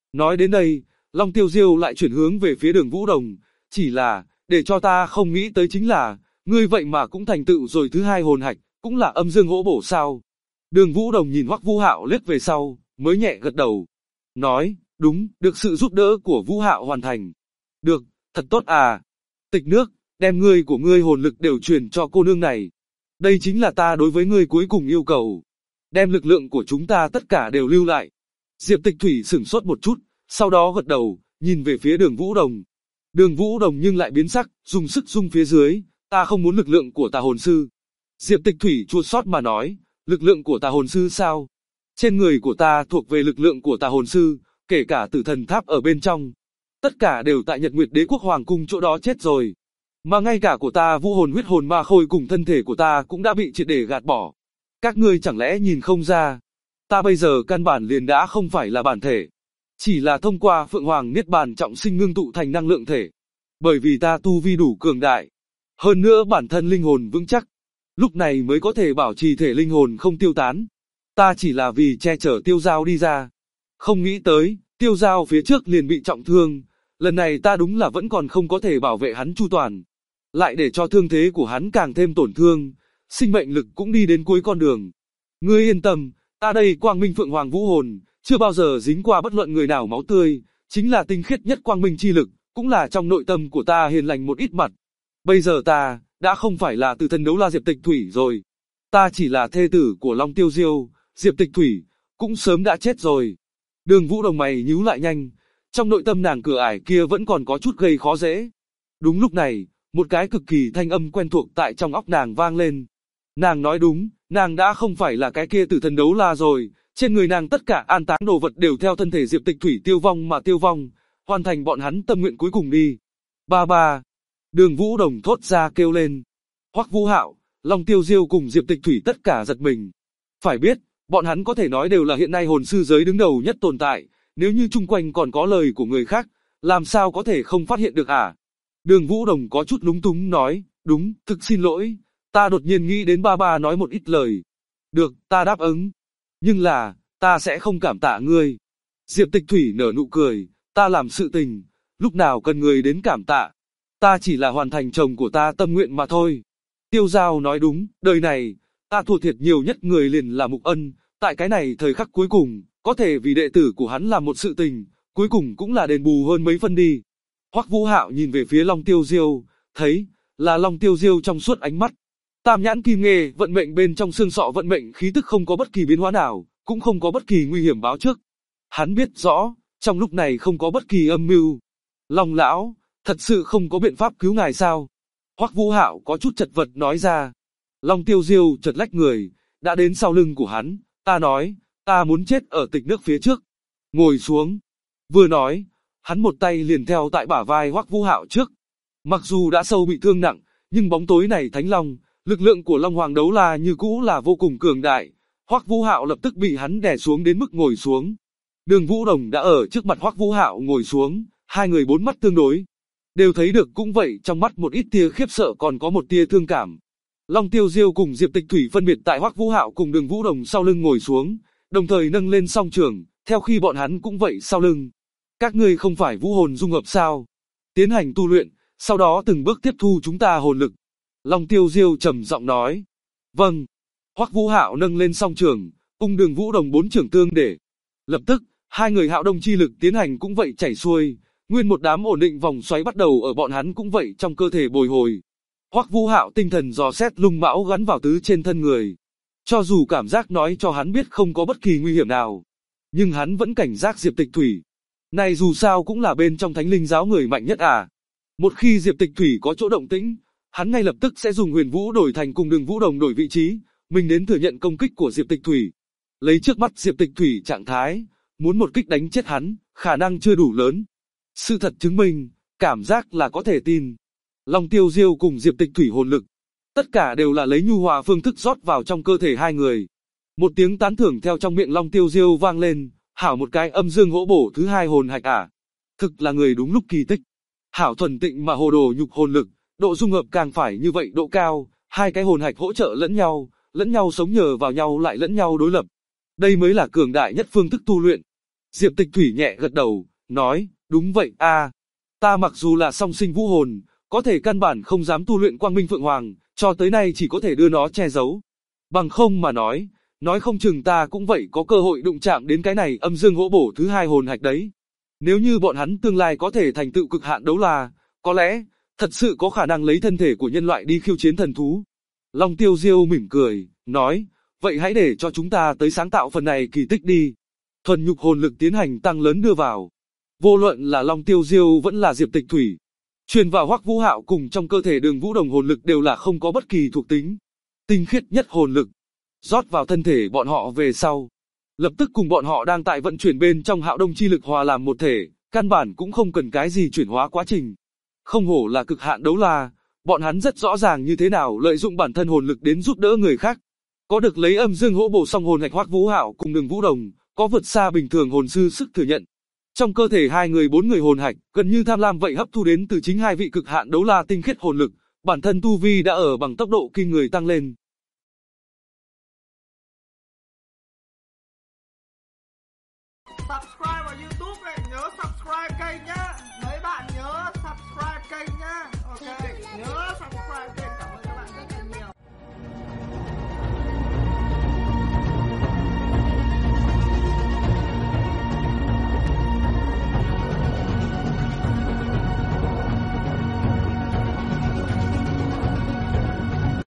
S2: Nói đến đây, Long Tiêu Diêu lại chuyển hướng về phía Đường Vũ Đồng, chỉ là, để cho ta không nghĩ tới chính là, ngươi vậy mà cũng thành tựu rồi thứ hai hồn hạch, cũng là âm dương hỗ bổ sao? Đường Vũ Đồng nhìn Hoắc Vũ Hạo liếc về sau, mới nhẹ gật đầu, nói, đúng, được sự giúp đỡ của Vũ Hạo hoàn thành. Được, thật tốt à. Tịch nước, đem ngươi của ngươi hồn lực đều truyền cho cô nương này. Đây chính là ta đối với ngươi cuối cùng yêu cầu. Đem lực lượng của chúng ta tất cả đều lưu lại. Diệp Tịch Thủy sửng sốt một chút, sau đó gật đầu, nhìn về phía Đường Vũ Đồng. Đường Vũ Đồng nhưng lại biến sắc, dùng sức rung phía dưới, ta không muốn lực lượng của tà hồn sư. Diệp Tịch Thủy chua xót mà nói, lực lượng của tà hồn sư sao? Trên người của ta thuộc về lực lượng của tà hồn sư, kể cả Tử Thần Tháp ở bên trong. Tất cả đều tại Nhật Nguyệt Đế Quốc Hoàng Cung chỗ đó chết rồi. Mà ngay cả của ta vũ hồn huyết hồn ma khôi cùng thân thể của ta cũng đã bị triệt để gạt bỏ. Các ngươi chẳng lẽ nhìn không ra? Ta bây giờ căn bản liền đã không phải là bản thể. Chỉ là thông qua Phượng Hoàng Niết Bàn trọng sinh ngưng tụ thành năng lượng thể. Bởi vì ta tu vi đủ cường đại. Hơn nữa bản thân linh hồn vững chắc. Lúc này mới có thể bảo trì thể linh hồn không tiêu tán. Ta chỉ là vì che chở Tiêu Giao đi ra. Không nghĩ tới, Tiêu Giao phía trước liền bị trọng thương. Lần này ta đúng là vẫn còn không có thể bảo vệ hắn chu toàn. Lại để cho thương thế của hắn càng thêm tổn thương. Sinh mệnh lực cũng đi đến cuối con đường. Ngươi yên tâm, ta đây Quang Minh Phượng Hoàng Vũ Hồn, chưa bao giờ dính qua bất luận người nào máu tươi. Chính là tinh khiết nhất quang minh chi lực, cũng là trong nội tâm của ta hiền lành một ít mặt. Bây giờ ta, đã không phải là Từ Thần Đấu La Diệp Tịch Thủy rồi. Ta chỉ là thê tử của Long Tiêu Diêu, Diệp Tịch Thủy, cũng sớm đã chết rồi. Đường Vũ Đồng mày nhíu lại nhanh, trong nội tâm nàng cửa ải kia vẫn còn có chút gây khó dễ. Đúng lúc này, một cái cực kỳ thanh âm quen thuộc tại trong óc nàng vang lên. Nàng nói đúng, nàng đã không phải là cái kia Tử Thần Đấu La rồi, trên người nàng tất cả an táng đồ vật đều theo thân thể Diệp Tịch Thủy tiêu vong mà tiêu vong, hoàn thành bọn hắn tâm nguyện cuối cùng đi. Ba ba. Đường Vũ Đồng thốt ra kêu lên. Hoắc Vũ Hạo, Long Tiêu Diêu cùng Diệp Tịch Thủy tất cả giật mình. Phải biết, bọn hắn có thể nói đều là hiện nay hồn sư giới đứng đầu nhất tồn tại, nếu như chung quanh còn có lời của người khác, làm sao có thể không phát hiện được à? Đường Vũ Đồng có chút lúng túng nói, đúng, thực xin lỗi, ta đột nhiên nghĩ đến ba ba nói một ít lời. Được, ta đáp ứng. Nhưng là, ta sẽ không cảm tạ ngươi. Diệp Tịch Thủy nở nụ cười, ta làm sự tình, lúc nào cần người đến cảm tạ. Ta chỉ là hoàn thành chồng của ta tâm nguyện mà thôi. Tiêu Giao nói đúng, đời này, ta thua thiệt nhiều nhất người liền là Mục Ân, tại cái này thời khắc cuối cùng, có thể vì đệ tử của hắn làm một sự tình, cuối cùng cũng là đền bù hơn mấy phân đi. Hoắc Vũ Hạo nhìn về phía Long Tiêu Diêu, thấy, là Long Tiêu Diêu trong suốt ánh mắt. Tam nhãn kim nghề, vận mệnh bên trong xương sọ vận mệnh khí tức không có bất kỳ biến hóa nào, cũng không có bất kỳ nguy hiểm báo trước. Hắn biết rõ, trong lúc này không có bất kỳ âm mưu. Long lão, thật sự không có biện pháp cứu ngài sao? Hoắc Vũ Hạo có chút chật vật nói ra. Long Tiêu Diêu chợt lách người, đã đến sau lưng của hắn, ta nói, ta muốn chết ở Tịch nước phía trước. Ngồi xuống. Vừa nói, hắn một tay liền theo tại bả vai Hoắc Vũ Hạo trước. Mặc dù đã sâu bị thương nặng, nhưng bóng tối này Thánh Long, lực lượng của Long Hoàng Đấu La như cũ là vô cùng cường đại. Hoắc Vũ Hạo lập tức bị hắn đè xuống đến mức ngồi xuống. Đường Vũ Đồng đã ở trước mặt Hoắc Vũ Hạo ngồi xuống, hai người bốn mắt tương đối. Đều thấy được cũng vậy, trong mắt một ít tia khiếp sợ còn có một tia thương cảm. Long Tiêu Diêu cùng Diệp Tịch Thủy phân biệt tại Hoắc Vũ Hạo cùng Đường Vũ Đồng sau lưng ngồi xuống, đồng thời nâng lên song trường, theo khi bọn hắn cũng vậy sau lưng. Các ngươi không phải vũ hồn dung hợp sao? Tiến hành tu luyện, sau đó từng bước tiếp thu chúng ta hồn lực. Long Tiêu Diêu trầm giọng nói. Vâng. Hoắc Vũ Hạo nâng lên song trường, cùng Đường Vũ Đồng bốn trường tương để. Lập tức, hai người hạo đông chi lực tiến hành cũng vậy chảy xuôi, nguyên một đám ổn định vòng xoáy bắt đầu ở bọn hắn cũng vậy trong cơ thể bồi hồi. Hoắc Vũ Hạo tinh thần dò xét lung mão gắn vào tứ trên thân người. Cho dù cảm giác nói cho hắn biết không có bất kỳ nguy hiểm nào, nhưng hắn vẫn cảnh giác Diệp Tịch Thủy. Này dù sao cũng là bên trong Thánh Linh giáo người mạnh nhất à. Một khi Diệp Tịch Thủy có chỗ động tĩnh, hắn ngay lập tức sẽ dùng Huyền Vũ đổi thành cùng Đường Vũ Đồng đổi vị trí, mình đến thừa nhận công kích của Diệp Tịch Thủy. Lấy trước mắt Diệp Tịch Thủy trạng thái, muốn một kích đánh chết hắn, khả năng chưa đủ lớn. Sự thật chứng minh, cảm giác là có thể tin. Long Tiêu Diêu cùng Diệp Tịch Thủy hồn lực, tất cả đều là lấy nhu hòa phương thức rót vào trong cơ thể hai người. Một tiếng tán thưởng theo trong miệng Long Tiêu Diêu vang lên, hảo một cái âm dương hỗ bổ thứ hai hồn hạch à. Thực là người đúng lúc kỳ tích. Hảo thuần tịnh mà hồ đồ nhục hồn lực, độ dung hợp càng phải như vậy độ cao, hai cái hồn hạch hỗ trợ lẫn nhau sống nhờ vào nhau lại lẫn nhau đối lập. Đây mới là cường đại nhất phương thức tu luyện. Diệp Tịch Thủy nhẹ gật đầu, nói, đúng vậy a. Ta mặc dù là song sinh vũ hồn, có thể căn bản không dám tu luyện Quang Minh Phượng Hoàng, cho tới nay chỉ có thể đưa nó che giấu. Bằng không mà nói không chừng ta cũng vậy có cơ hội đụng chạm đến cái này âm dương hỗ bổ thứ hai hồn hạch đấy. Nếu như bọn hắn tương lai có thể thành tựu cực hạn đấu la, có lẽ, thật sự có khả năng lấy thân thể của nhân loại đi khiêu chiến thần thú. Long Tiêu Diêu mỉm cười, nói, vậy hãy để cho chúng ta tới sáng tạo phần này kỳ tích đi. Thuần nhục hồn lực tiến hành tăng lớn đưa vào. Vô luận là Long Tiêu Diêu vẫn là Diệp Tịch Thủy, truyền vào Hoắc Vũ Hạo cùng trong cơ thể Đường Vũ Đồng hồn lực đều là không có bất kỳ thuộc tính. Tinh khiết nhất hồn lực, rót vào thân thể bọn họ về sau. Lập tức cùng bọn họ đang tại vận chuyển bên trong Hạo Đông chi lực hòa làm một thể, căn bản cũng không cần cái gì chuyển hóa quá trình. Không hổ là cực hạn đấu la, bọn hắn rất rõ ràng như thế nào lợi dụng bản thân hồn lực đến giúp đỡ người khác. Có được lấy âm dương hỗ bổ song hồn hạch Hoắc Vũ Hạo cùng Đường Vũ Đồng, có vượt xa bình thường hồn sư sức thừa nhận. Trong cơ thể hai người bốn người hồn hạch, gần như tham lam vậy hấp thu đến từ chính hai vị cực hạn đấu la tinh khiết hồn lực, bản thân tu vi đã ở bằng tốc độ kinh người tăng lên.
S1: Subscribe vào YouTube này, nhớ subscribe kênh nhá. Mấy bạn nhớ subscribe kênh nhá. Ok, nhớ.